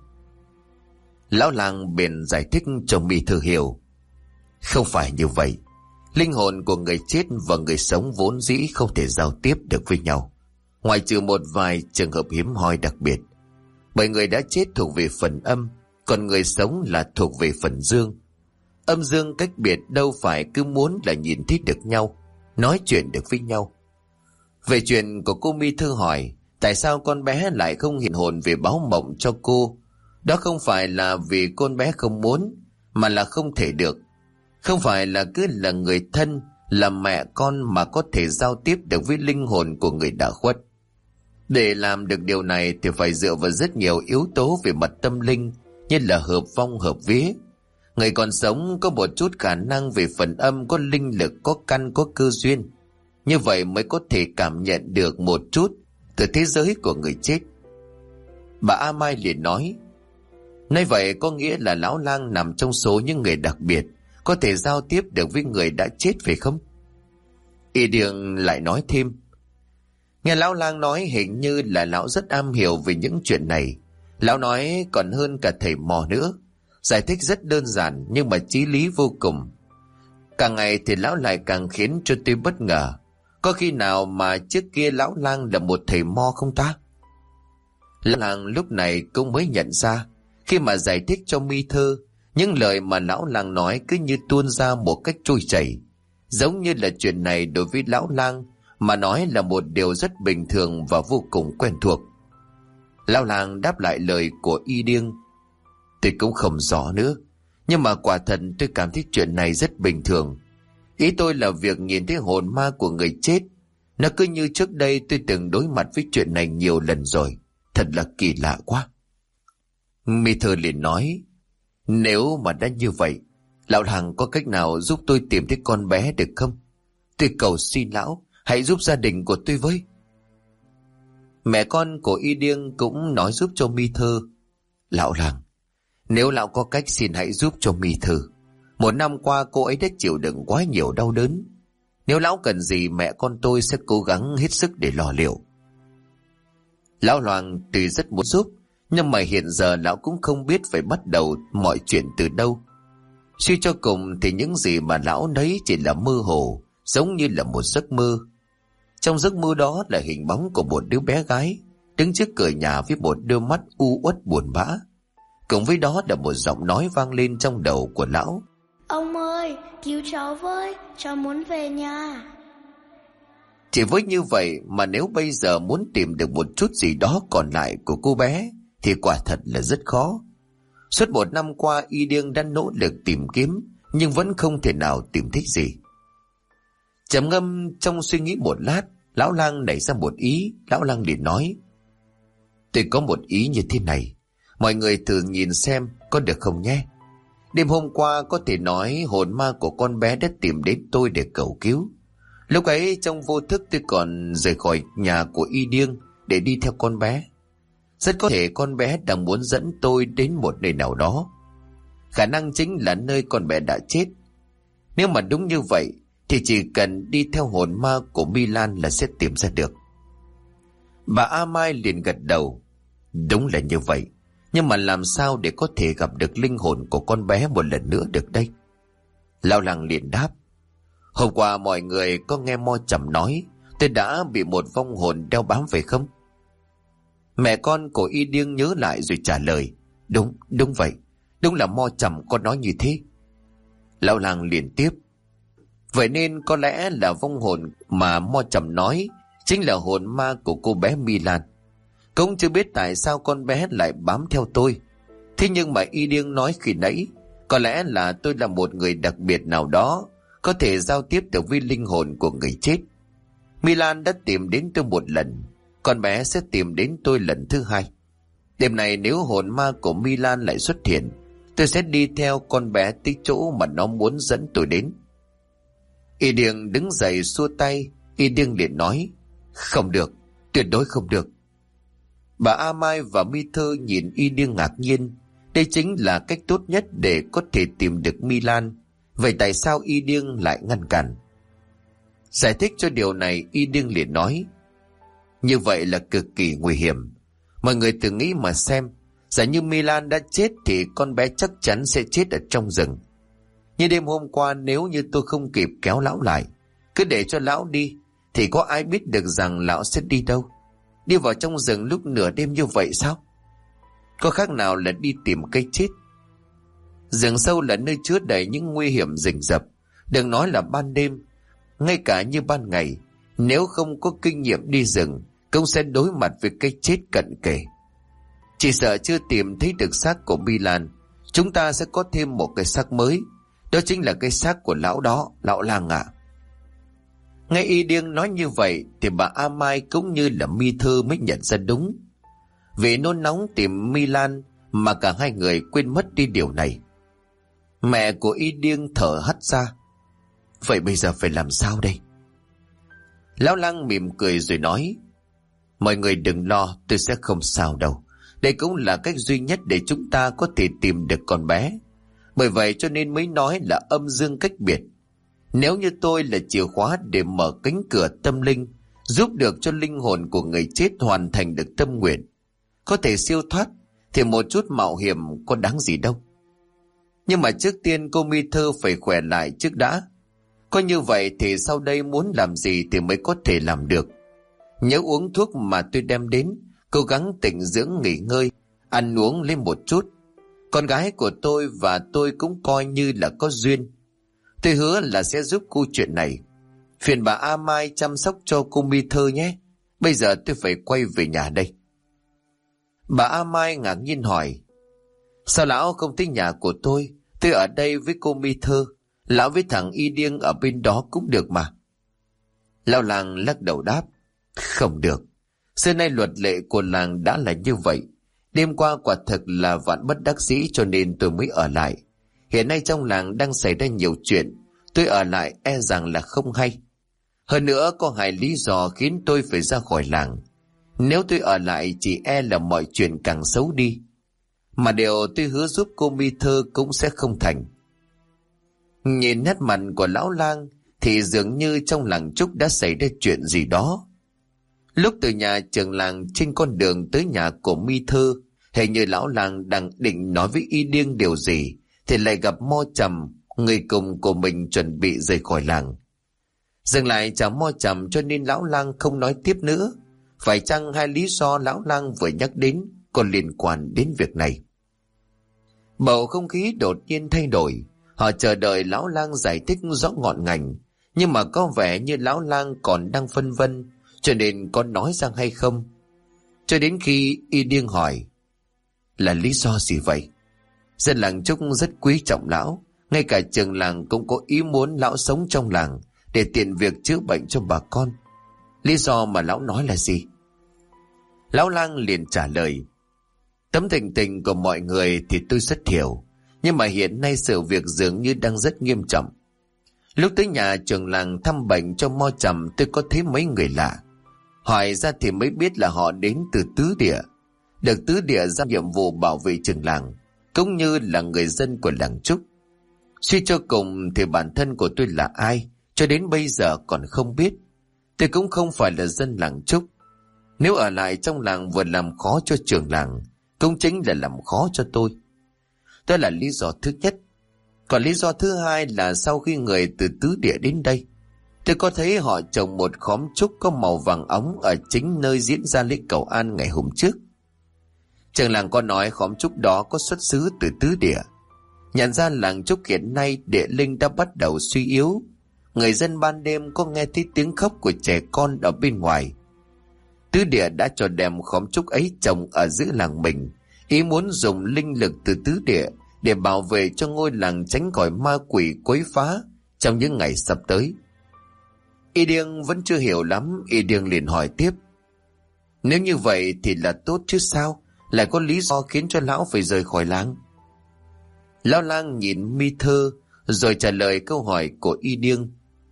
Lão lang bèn giải thích cho Mỹ Thư hiểu. Không phải như vậy. Linh hồn của người chết và người sống vốn dĩ không thể giao tiếp được với nhau, ngoại trừ một vài trường hợp hiếm hoi đặc biệt. Bởi người đã chết thuộc về phần âm, còn người sống là thuộc về phần dương. Âm dương cách biệt đâu phải cứ muốn là nhìn thấy được nhau, nói chuyện được với nhau. Về chuyện của cô Mi Thư hỏi tại sao con bé lại không hiện hồn về báo mộng cho cô, đó không phải là vì con bé không muốn, mà là không thể được. Không phải là cứ là người thân, là mẹ con mà có thể giao tiếp được với linh hồn của người đã khuất. Để làm được điều này thì phải dựa vào rất nhiều yếu tố về mặt tâm linh, như là hợp vong hợp vía. Người còn sống có một chút khả năng về phần âm, có linh lực, có căn, có cơ duyên. Như vậy mới có thể cảm nhận được một chút từ thế giới của người chết. Bà A Mai liền nói vậy có nghĩa là lão lang nằm trong số những người đặc biệt, có thể giao tiếp được với người đã chết phải không? Y Điền lại nói thêm, nghe lão lang nói hình như là lão rất am hiểu về những chuyện này. Lão nói còn hơn cả thầy mò nữa. Giải thích rất đơn giản nhưng mà chí lý vô cùng. Càng ngày thì lão lại càng khiến cho tôi bất ngờ. Có khi nào mà trước kia lão lang là một thầy mo không ta? Lão lang lúc này cũng mới nhận ra, khi mà giải thích cho Mi Thư, những lời mà lão lang nói cứ như tuôn ra một cách trôi chảy, giống như là chuyện này đối với lão lang mà nói là một điều rất bình thường và vô cùng quen thuộc. Lão lang đáp lại lời của Y Điên, tôi cũng không rõ nữa, nhưng mà quả thật tôi cảm thấy chuyện này rất bình thường. Ý tôi là việc nhìn thấy hồn ma của người chết, nó cứ như trước đây tôi từng đối mặt với chuyện này nhiều lần rồi. Thật là kỳ lạ quá. Mi Thư liền nói, nếu mà đã như vậy, lão Hằng có cách nào giúp tôi tìm thấy con bé được không? Tôi cầu xin lão, hãy giúp gia đình của tôi với. Mẹ con của Y Điên cũng nói giúp cho Mi Thư. Lão Hằng, nếu lão có cách xin hãy giúp cho Mi Thư. Một năm qua cô ấy đã chịu đựng quá nhiều đau đớn. Nếu lão cần gì mẹ con tôi sẽ cố gắng hết sức để lo liệu. Lão Hoàng tuy rất muốn giúp, nhưng mà hiện giờ lão cũng không biết phải bắt đầu mọi chuyện từ đâu. Suy cho cùng thì những gì mà lão thấy chỉ là mơ hồ, giống như là một giấc mơ. Trong giấc mơ đó là hình bóng của một đứa bé gái đứng trước cửa nhà với một đôi mắt u uất buồn bã. Cùng với đó là một giọng nói vang lên trong đầu của lão. Ông ơi, cứu cháu với, cháu muốn về nhà. Chỉ với như vậy mà nếu bây giờ muốn tìm được một chút gì đó còn lại của cô bé thì quả thật là rất khó. Suốt một năm qua Y Điên đã nỗ lực tìm kiếm nhưng vẫn không thể nào tìm thấy gì. Trầm ngâm trong suy nghĩ một lát, lão lang nảy ra một ý. Lão lang liền nói, tôi có một ý như thế này, mọi người thử nhìn xem có được không nhé. Đêm hôm qua có thể nói hồn ma của con bé đã tìm đến tôi để cầu cứu. Lúc ấy trong vô thức tôi còn rời khỏi nhà của Y Điên để đi theo con bé. Rất có thể con bé đang muốn dẫn tôi đến một nơi nào đó. Khả năng chính là nơi con bé đã chết. Nếu mà đúng như vậy thì chỉ cần đi theo hồn ma của Milan là sẽ tìm ra được. Bà A Mai liền gật đầu. Đúng là như vậy. Nhưng mà làm sao để có thể gặp được linh hồn của con bé một lần nữa được đây? Lão Lăng liền đáp, hôm qua mọi người có nghe Mo Trầm nói tôi đã bị một vong hồn đeo bám phải không? Mẹ con của Y Điên nhớ lại rồi trả lời, đúng vậy, đúng là Mo Trầm có nói như thế. Lão Lăng liền tiếp, vậy nên có lẽ là vong hồn mà Mo Trầm nói chính là hồn ma của cô bé Milan. Cũng chưa biết tại sao con bé lại bám theo tôi. Thế nhưng mà Y Điên nói khi nãy, có lẽ là tôi là một người đặc biệt nào đó, có thể giao tiếp được với linh hồn của người chết. Milan đã tìm đến tôi một lần, con bé sẽ tìm đến tôi lần thứ hai. Đêm này nếu hồn ma của Milan lại xuất hiện, tôi sẽ đi theo con bé tới chỗ mà nó muốn dẫn tôi đến. Y Điên đứng dậy xua tay. Y Điên liền nói, không được, tuyệt đối không được. Bà A Mai và Mi Thư nhìn Y Điên ngạc nhiên. Đây chính là cách tốt nhất để có thể tìm được Milan. Vậy tại sao Y Điên lại ngăn cản? Giải thích cho điều này, Y Điên liền nói, như vậy là cực kỳ nguy hiểm. Mọi người thử nghĩ mà xem, giả như Milan đã chết thì con bé chắc chắn sẽ chết ở trong rừng. Như đêm hôm qua nếu như tôi không kịp kéo lão lại, cứ để cho lão đi, thì có ai biết được rằng lão sẽ đi đâu? Đi vào trong rừng lúc nửa đêm như vậy sao? có khác nào là đi tìm cái chết. Rừng sâu là nơi chứa đầy những nguy hiểm rình rập, đừng nói là ban đêm, ngay cả như ban ngày, nếu không có kinh nghiệm đi rừng cũng sẽ đối mặt với cái chết cận kề. Chỉ sợ chưa tìm thấy được xác của Milan, chúng ta sẽ có thêm một cái xác mới, đó chính là cái xác của lão đó, lão làng ạ. Nghe Y Điêng nói như vậy thì bà A Mai cũng như là Mi Thơ mới nhận ra đúng. Vì nôn nóng tìm Milan mà cả hai người quên mất đi điều này. Mẹ của Y Điêng thở hắt ra. Vậy bây giờ phải làm sao đây? Lão Lăng mỉm cười rồi nói, mọi người đừng lo, tôi sẽ không sao đâu. Đây cũng là cách duy nhất để chúng ta có thể tìm được con bé. Bởi vậy cho nên mới nói là âm dương cách biệt. Nếu như tôi là chìa khóa để mở cánh cửa tâm linh, giúp được cho linh hồn của người chết hoàn thành được tâm nguyện, có thể siêu thoát, thì một chút mạo hiểm có đáng gì đâu. Nhưng mà trước tiên cô Mi Thơ phải khỏe lại trước đã. Có như vậy thì sau đây muốn làm gì thì mới có thể làm được. Nhớ uống thuốc mà tôi đem đến, cố gắng tĩnh dưỡng nghỉ ngơi, ăn uống lên một chút. Con gái của tôi và tôi cũng coi như là có duyên. Tôi hứa là sẽ giúp cô chuyện này. Phiền bà A Mai chăm sóc cho cô Mi Thơ nhé. Bây giờ tôi phải quay về nhà đây. Bà A Mai ngạc nhiên hỏi, sao lão không thích nhà của tôi? Tôi ở đây với cô Mi Thơ, lão với thằng Y Điêng ở bên đó cũng được mà. Lão làng lắc đầu đáp, không được. Xưa nay luật lệ của làng đã là như vậy. Đêm qua quả thực là vạn bất đắc dĩ cho nên tôi mới ở lại. Hiện nay trong làng đang xảy ra nhiều chuyện, tôi ở lại e rằng là không hay. Hơn nữa có hai lý do khiến tôi phải ra khỏi làng. Nếu tôi ở lại chỉ e là mọi chuyện càng xấu đi. Mà điều tôi hứa giúp cô Mi Thơ cũng sẽ không thành. Nhìn nét mặt của lão lang thì dường như trong làng Trúc đã xảy ra chuyện gì đó. Lúc từ nhà trường làng trên con đường tới nhà của Mi Thơ, hình như lão lang đang định nói với Y Điêng điều gì thì lại gặp Mo Trầm, người cùng của mình chuẩn bị rời khỏi làng. Dừng lại chào Mo Trầm cho nên lão lang không nói tiếp nữa. Phải chăng hai lý do lão lang vừa nhắc đến còn liên quan đến việc này? Bầu không khí đột nhiên thay đổi. Họ chờ đợi lão lang giải thích rõ ngọn ngành, nhưng mà có vẻ như lão lang còn đang phân vân, cho nên có nói ra hay không. Cho đến khi Y Điêng hỏi, là lý do gì vậy? Dân làng Trúc rất quý trọng lão, ngay cả trường làng cũng có ý muốn lão sống trong làng để tiện việc chữa bệnh cho bà con. Lý do mà lão nói là gì? Lão lang liền trả lời, tấm tình tình của mọi người thì tôi rất hiểu, nhưng mà hiện nay sự việc dường như đang rất nghiêm trọng. Lúc tới nhà trường làng thăm bệnh cho Mo Trầm, tôi có thấy mấy người lạ. Hỏi ra thì mới biết là họ đến từ Tứ Địa, được Tứ Địa giao nhiệm vụ bảo vệ trường làng, cũng như là người dân của làng Trúc. Suy cho cùng thì bản thân của tôi là ai, cho đến bây giờ còn không biết. Tôi cũng không phải là dân làng Trúc. Nếu ở lại trong làng vừa làm khó cho trường làng, cũng chính là làm khó cho tôi. Đó là lý do thứ nhất. Còn lý do thứ hai là sau khi người từ Tứ Địa đến đây, tôi có thấy họ trồng một khóm trúc có màu vàng óng ở chính nơi diễn ra lễ cầu an ngày hôm trước. Trường làng có nói khóm trúc đó có xuất xứ từ Tứ Địa. Nhận ra làng Trúc hiện nay địa linh đã bắt đầu suy yếu. Người dân ban đêm có nghe thấy tiếng khóc của trẻ con ở bên ngoài. Tứ Địa đã cho đem khóm trúc ấy trồng ở giữa làng mình, ý muốn dùng linh lực từ Tứ Địa để bảo vệ cho ngôi làng tránh khỏi ma quỷ quấy phá trong những ngày sắp tới. Y Điêng vẫn chưa hiểu lắm. Y Điêng liền hỏi tiếp, nếu như vậy thì là tốt chứ sao, lại có lý do khiến cho lão phải rời khỏi làng? Lão lang nhìn Mi Thơ rồi trả lời câu hỏi của Y Điêng.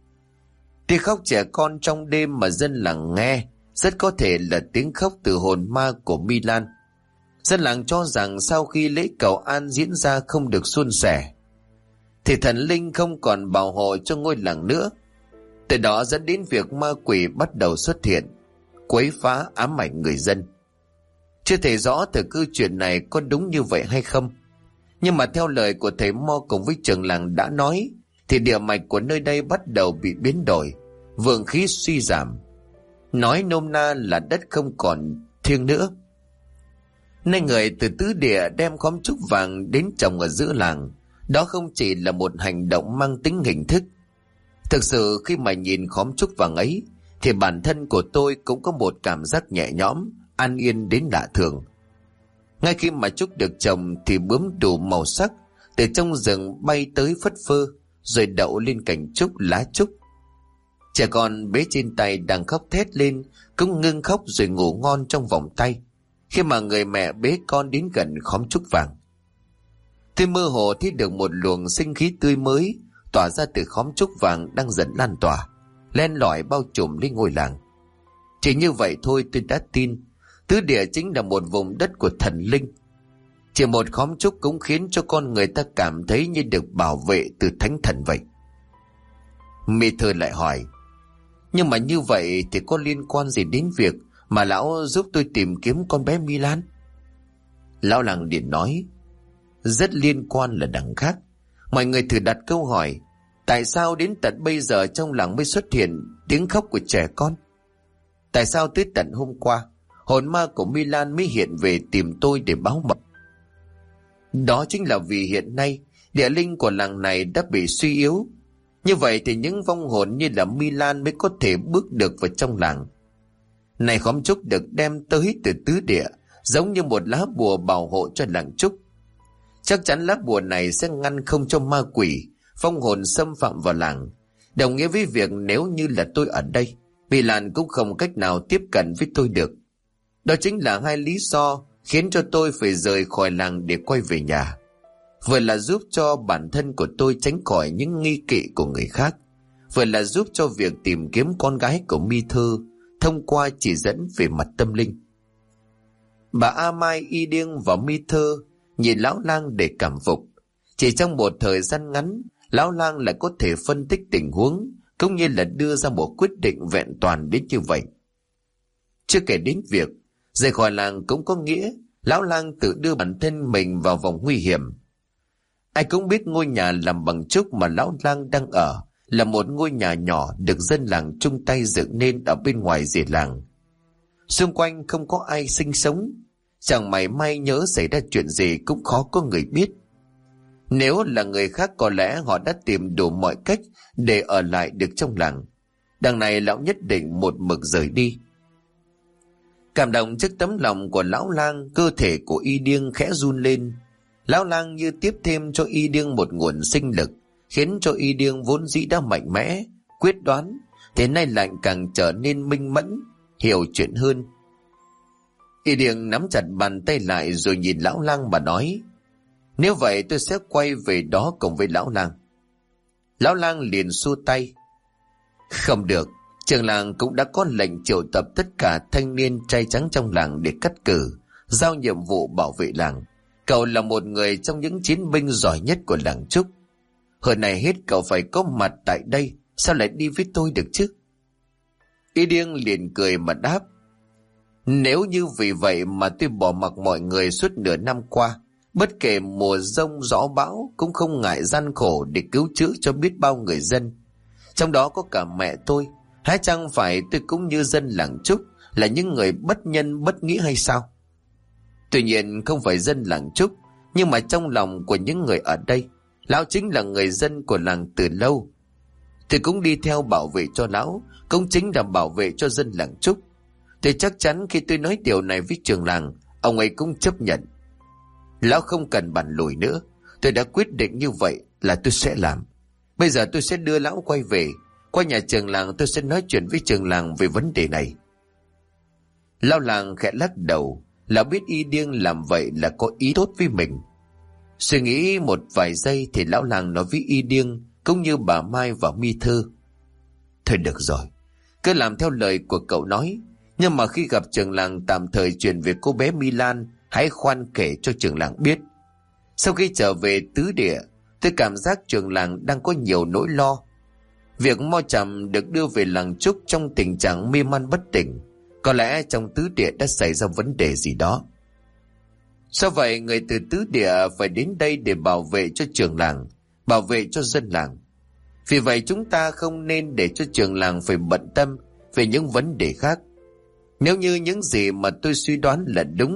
Tiếng khóc trẻ con trong đêm mà dân làng nghe rất có thể là tiếng khóc từ hồn ma của Milan. Dân làng cho rằng sau khi lễ cầu an diễn ra không được suôn sẻ, thì thần linh không còn bảo hộ cho ngôi làng nữa. Từ đó dẫn đến việc ma quỷ bắt đầu xuất hiện, quấy phá ám ảnh người dân. Chưa thể rõ thực hư chuyện này có đúng như vậy hay không, nhưng mà theo lời của thầy Mo cùng với trường làng đã nói, thì địa mạch của nơi đây bắt đầu bị biến đổi, vượng khí suy giảm. Nói nôm na là đất không còn thiêng nữa. Nên người từ tứ địa đem khóm trúc vàng đến trồng ở giữa làng, đó không chỉ là một hành động mang tính hình thức. Thực sự khi mà nhìn khóm trúc vàng ấy thì bản thân của tôi cũng có một cảm giác nhẹ nhõm, an yên đến lạ thường. Ngay khi mà trúc được trồng thì bướm đủ màu sắc từ trong rừng bay tới phất phơ, rồi đậu lên cành trúc lá trúc. Trẻ con bế trên tay đang khóc thét lên cũng ngưng khóc rồi ngủ ngon trong vòng tay khi mà người mẹ bế con đến gần khóm trúc vàng. Tôi mơ hồ thấy được một luồng sinh khí tươi mới tỏa ra từ khóm trúc vàng đang dần lan tỏa, len lỏi bao trùm lên ngôi làng. Chỉ như vậy thôi tôi đã tin tứ địa chính là một vùng đất của thần linh. Chỉ một khóm trúc cũng khiến cho con người ta cảm thấy như được bảo vệ từ thánh thần vậy. Mi Thơ lại hỏi, nhưng mà như vậy thì có liên quan gì đến việc mà lão giúp tôi tìm kiếm con bé Milan? Lão làng liền nói, rất liên quan là đằng khác. Mọi người thử đặt câu hỏi, tại sao đến tận bây giờ trong làng mới xuất hiện tiếng khóc của trẻ con? Tại sao tới tận hôm qua hồn ma của Milan mới hiện về tìm tôi để báo mật? Đó chính là vì hiện nay địa linh của làng này đã bị suy yếu. Như vậy thì những vong hồn như là Milan mới có thể bước được vào trong làng. Này khóm trúc được đem tới từ tứ địa, giống như một lá bùa bảo hộ cho làng trúc. Chắc chắn lá bùa này sẽ ngăn không cho ma quỷ, vong hồn xâm phạm vào làng. Đồng nghĩa với việc nếu như là tôi ở đây, Milan cũng không cách nào tiếp cận với tôi được. Đó chính là hai lý do khiến cho tôi phải rời khỏi làng để quay về nhà. Vừa là giúp cho bản thân của tôi tránh khỏi những nghi kỵ của người khác, vừa là giúp cho việc tìm kiếm con gái của Mi Thơ thông qua chỉ dẫn về mặt tâm linh. Bà A Mai, Y Điêng và Mi Thơ nhìn lão lang để cảm phục. Chỉ trong một thời gian ngắn, lão lang lại có thể phân tích tình huống cũng như là đưa ra một quyết định vẹn toàn đến như vậy. Chưa kể đến việc rời khỏi làng cũng có nghĩa lão lang tự đưa bản thân mình vào vòng nguy hiểm. Ai cũng biết ngôi nhà làm bằng trúc mà lão lang đang ở là một ngôi nhà nhỏ được dân làng chung tay dựng nên ở bên ngoài rìa làng. Xung quanh không có ai sinh sống, chẳng mảy may nhớ xảy ra chuyện gì cũng khó có người biết. Nếu là người khác có lẽ họ đã tìm đủ mọi cách để ở lại được trong làng. Đằng này lão nhất định một mực rời đi. Cảm động trước tấm lòng của lão lang, cơ thể của Y Điêng khẽ run lên. Lão lang như tiếp thêm cho Y Điêng một nguồn sinh lực, khiến cho Y Điêng vốn dĩ đã mạnh mẽ, quyết đoán, thế nay lại càng trở nên minh mẫn, hiểu chuyện hơn. Y Điêng nắm chặt bàn tay lại rồi nhìn lão lang mà nói, nếu vậy tôi sẽ quay về đó cùng với lão lang. Lão lang liền xua tay, không được, trường làng cũng đã có lệnh triệu tập tất cả thanh niên trai trắng trong làng để cắt cử, giao nhiệm vụ bảo vệ làng. Cậu là một người trong những chiến binh giỏi nhất của làng Trúc. Hồi này hết cậu phải có mặt tại đây, sao lại đi với tôi được chứ? Y Điêng liền cười mà đáp, nếu như vì vậy mà tôi bỏ mặc mọi người suốt nửa năm qua, bất kể mùa giông gió bão cũng không ngại gian khổ để cứu chữa cho biết bao người dân, trong đó có cả mẹ tôi, há chẳng phải tôi cũng như dân làng Trúc là những người bất nhân bất nghĩa hay sao? Tuy nhiên không phải dân làng Trúc, nhưng mà trong lòng của những người ở đây, lão chính là người dân của làng từ lâu. Tôi cũng đi theo bảo vệ cho lão, cũng chính là bảo vệ cho dân làng Trúc. Tôi chắc chắn khi tôi nói điều này với trưởng làng, ông ấy cũng chấp nhận. Lão không cần bàn lùi nữa, tôi đã quyết định như vậy là tôi sẽ làm. Bây giờ tôi sẽ đưa lão quay về, qua nhà trưởng làng tôi sẽ nói chuyện với trưởng làng về vấn đề này. Lão làng khẽ lắc đầu, lão biết Y Điêng làm vậy là có ý tốt với mình. Suy nghĩ một vài giây thì lão làng nói với Y Điêng cũng như bà Mai và Mi Thơ, thôi được rồi, cứ làm theo lời của cậu nói, nhưng mà khi gặp trưởng làng tạm thời chuyện về cô bé Milan, hãy khoan kể cho trưởng làng biết. Sau khi trở về tứ địa, tôi cảm giác trưởng làng đang có nhiều nỗi lo. Việc Mo Trầm được đưa về làng Trúc trong tình trạng mê man bất tỉnh, có lẽ trong tứ địa đã xảy ra vấn đề gì đó. Sao vậy người từ tứ địa phải đến đây để bảo vệ cho trưởng làng, bảo vệ cho dân làng? Vì vậy chúng ta không nên để cho trưởng làng phải bận tâm về những vấn đề khác. Nếu như những gì mà tôi suy đoán là đúng,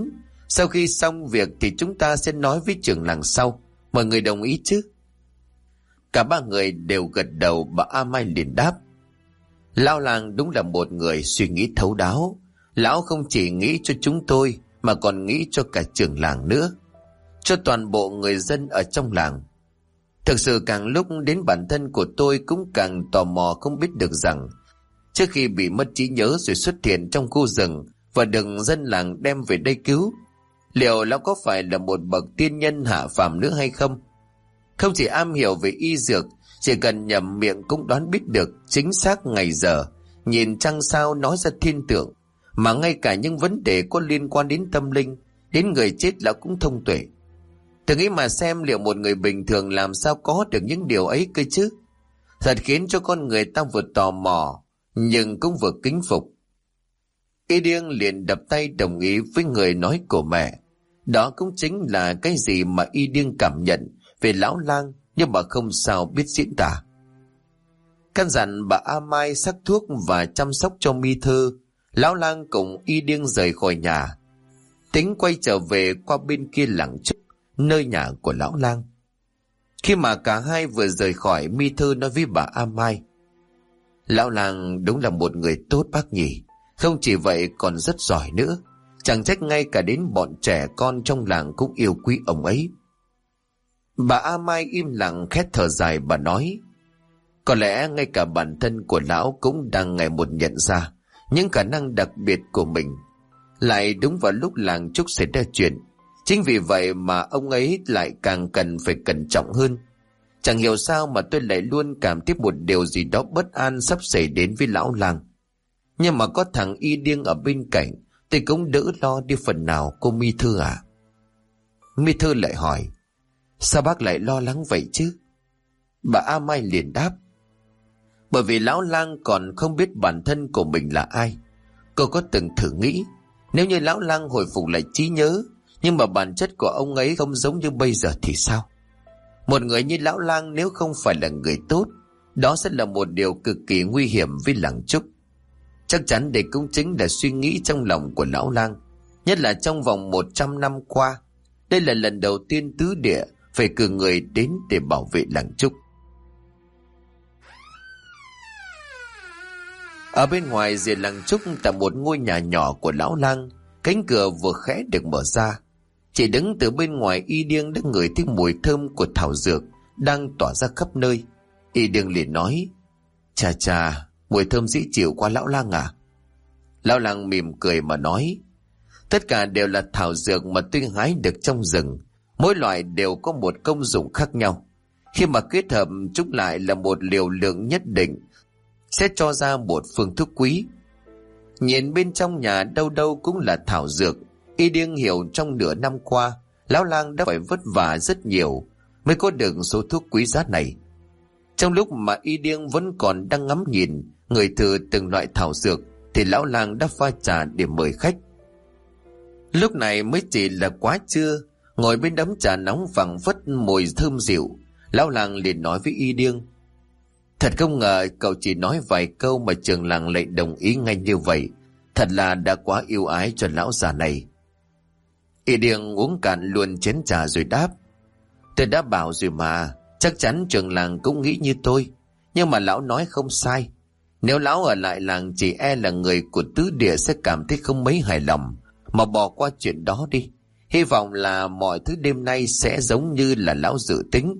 Sau khi xong việc thì chúng ta sẽ nói với trưởng làng sau. Mọi người đồng ý chứ? Cả ba người đều gật đầu. Bà A Mai liền đáp: Lão làng đúng là một người suy nghĩ thấu đáo. Lão không chỉ nghĩ cho chúng tôi mà còn nghĩ cho cả trưởng làng nữa, cho toàn bộ người dân ở trong làng. Thực sự càng lúc đến bản thân của tôi cũng càng tò mò không biết được rằng trước khi bị mất trí nhớ rồi xuất hiện trong khu rừng và được dân làng đem về đây cứu, liệu lão có phải là một bậc tiên nhân hạ phàm nữa hay không? Không chỉ am hiểu về y dược, chỉ cần nhầm miệng cũng đoán biết được chính xác ngày giờ, nhìn trăng sao nói ra thiên tượng, mà ngay cả những vấn đề có liên quan đến tâm linh, đến người chết lão cũng thông tuệ. Thử nghĩ mà xem, liệu một người bình thường làm sao có được những điều ấy cơ chứ? Thật khiến cho con người ta vừa tò mò nhưng cũng vừa kính phục. Y Điêng liền đập tay đồng ý với người nói của mẹ. Đó cũng chính là cái gì mà Y Điêng cảm nhận về lão lang, nhưng mà không sao biết diễn tả. Căn dặn bà A Mai sắc thuốc và chăm sóc cho Mi Thư, lão lang cùng Y Điêng rời khỏi nhà, tính quay trở về qua bên kia làng Trúc, nơi nhà của lão lang. Khi mà cả hai vừa rời khỏi, Mi Thư nói với bà A Mai: Lão lang đúng là một người tốt bác nhỉ. Không chỉ vậy còn rất giỏi nữa. Chẳng trách ngay cả đến bọn trẻ con trong làng cũng yêu quý ông ấy. Bà A Mai im lặng khét thở dài. Bà nói: Có lẽ ngay cả bản thân của lão cũng đang ngày một nhận ra những khả năng đặc biệt của mình. Lại đúng vào lúc làng Trúc xảy ra chuyện, chính vì vậy mà ông ấy lại càng cần phải cẩn trọng hơn. Chẳng hiểu sao mà tôi lại luôn cảm thấy một điều gì đó bất an sắp xảy đến với lão lang. Nhưng mà có thằng Y Điêng ở bên cạnh thì cũng đỡ lo đi phần nào, cô Mi Thư à? Mi Thư lại hỏi: Sao bác lại lo lắng vậy chứ? Bà A Mai liền đáp: Bởi vì lão lang còn không biết bản thân của mình là ai. Cô có từng thử nghĩ, nếu như lão lang hồi phục lại trí nhớ, nhưng mà bản chất của ông ấy không giống như bây giờ thì sao? Một người như lão lang nếu không phải là người tốt, đó sẽ là một điều cực kỳ nguy hiểm với làng Trúc. Chắc chắn đây cũng chính là suy nghĩ trong lòng của lão lang. Nhất là trong vòng 100 năm qua, đây là lần đầu tiên tứ địa phải cử người đến để bảo vệ làng Trúc. Ở bên ngoài rìa làng Trúc tại một ngôi nhà nhỏ của lão lang, cánh cửa vừa khẽ được mở ra. Chỉ đứng từ bên ngoài, Y Điêng đã ngửi thấy mùi thơm của thảo dược đang tỏa ra khắp nơi. Y Điêng liền nói: Chà chà, mùi thơm dễ chịu quá lão lang à. Lão lang mỉm cười mà nói: Tất cả đều là thảo dược mà tôi hái được trong rừng. Mỗi loại đều có một công dụng khác nhau. Khi mà kết hợp chúng lại là một liều lượng nhất định, sẽ cho ra một phương thuốc quý. Nhìn bên trong nhà đâu đâu cũng là thảo dược. Y Điêng hiểu trong nửa năm qua, lão lang đã phải vất vả rất nhiều mới có được số thuốc quý giá này. Trong lúc mà Y Điêng vẫn còn đang ngắm nhìn, người thử từng loại thảo dược, thì lão lang đã pha trà để mời khách. Lúc này mới chỉ là quá trưa, ngồi bên đống trà nóng phảng phất mùi thơm dịu, lão lang liền nói với Y Điêng: Thật không ngờ cậu chỉ nói vài câu mà trường làng lại đồng ý ngay như vậy. Thật là đã quá yêu ái cho lão già này. Y Điêng uống cạn luôn chén trà rồi đáp: Tôi đã bảo rồi mà, chắc chắn trường làng cũng nghĩ như tôi. Nhưng mà lão nói không sai. Nếu lão ở lại làng, chỉ e là người của tứ địa sẽ cảm thấy không mấy hài lòng, mà bỏ qua chuyện đó đi. Hy vọng là mọi thứ đêm nay sẽ giống như là lão dự tính.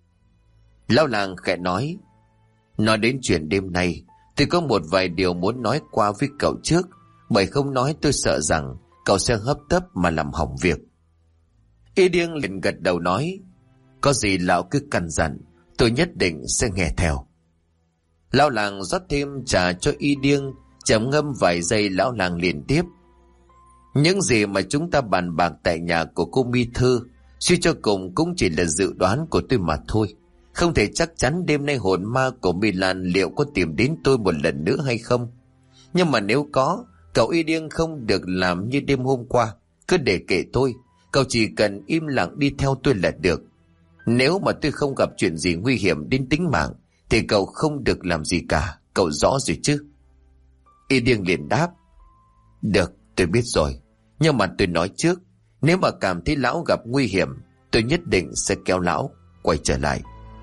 Lão làng khẽ nói: Nói đến chuyện đêm nay, tôi có một vài điều muốn nói qua với cậu trước, bởi không nói tôi sợ rằng cậu sẽ hấp tấp mà làm hỏng việc. Y Điêng liền gật đầu nói: Có gì lão cứ căn dặn, tôi nhất định sẽ nghe theo. Lão làng rót thêm trà cho Y Điêng, trầm ngâm vài giây, lão làng liền tiếp: Những gì mà chúng ta bàn bạc tại nhà của cô Mi Thư, suy cho cùng cũng chỉ là dự đoán của tôi mà thôi. Không thể chắc chắn đêm nay hồn ma của Mi Lan liệu có tìm đến tôi một lần nữa hay không. Nhưng mà nếu có, cậu Y Điêng không được làm như đêm hôm qua, cứ để kệ tôi. Cậu chỉ cần im lặng đi theo tôi là được. Nếu mà tôi không gặp chuyện gì nguy hiểm đến tính mạng, thì cậu không được làm gì cả, cậu rõ rồi chứ? Y Điêng liền đáp: Được, tôi biết rồi. Nhưng mà tôi nói trước, Nếu mà cảm thấy lão gặp nguy hiểm, tôi nhất định sẽ kéo lão quay trở lại.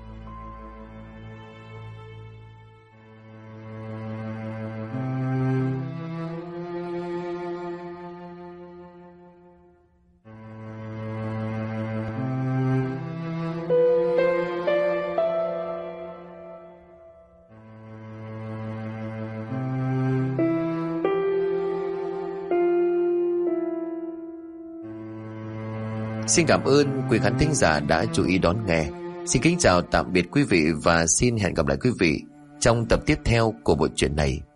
Xin cảm ơn quý khán thính giả đã chú ý đón nghe. Xin kính chào tạm biệt quý vị và xin hẹn gặp lại quý vị trong tập tiếp theo của bộ truyện này.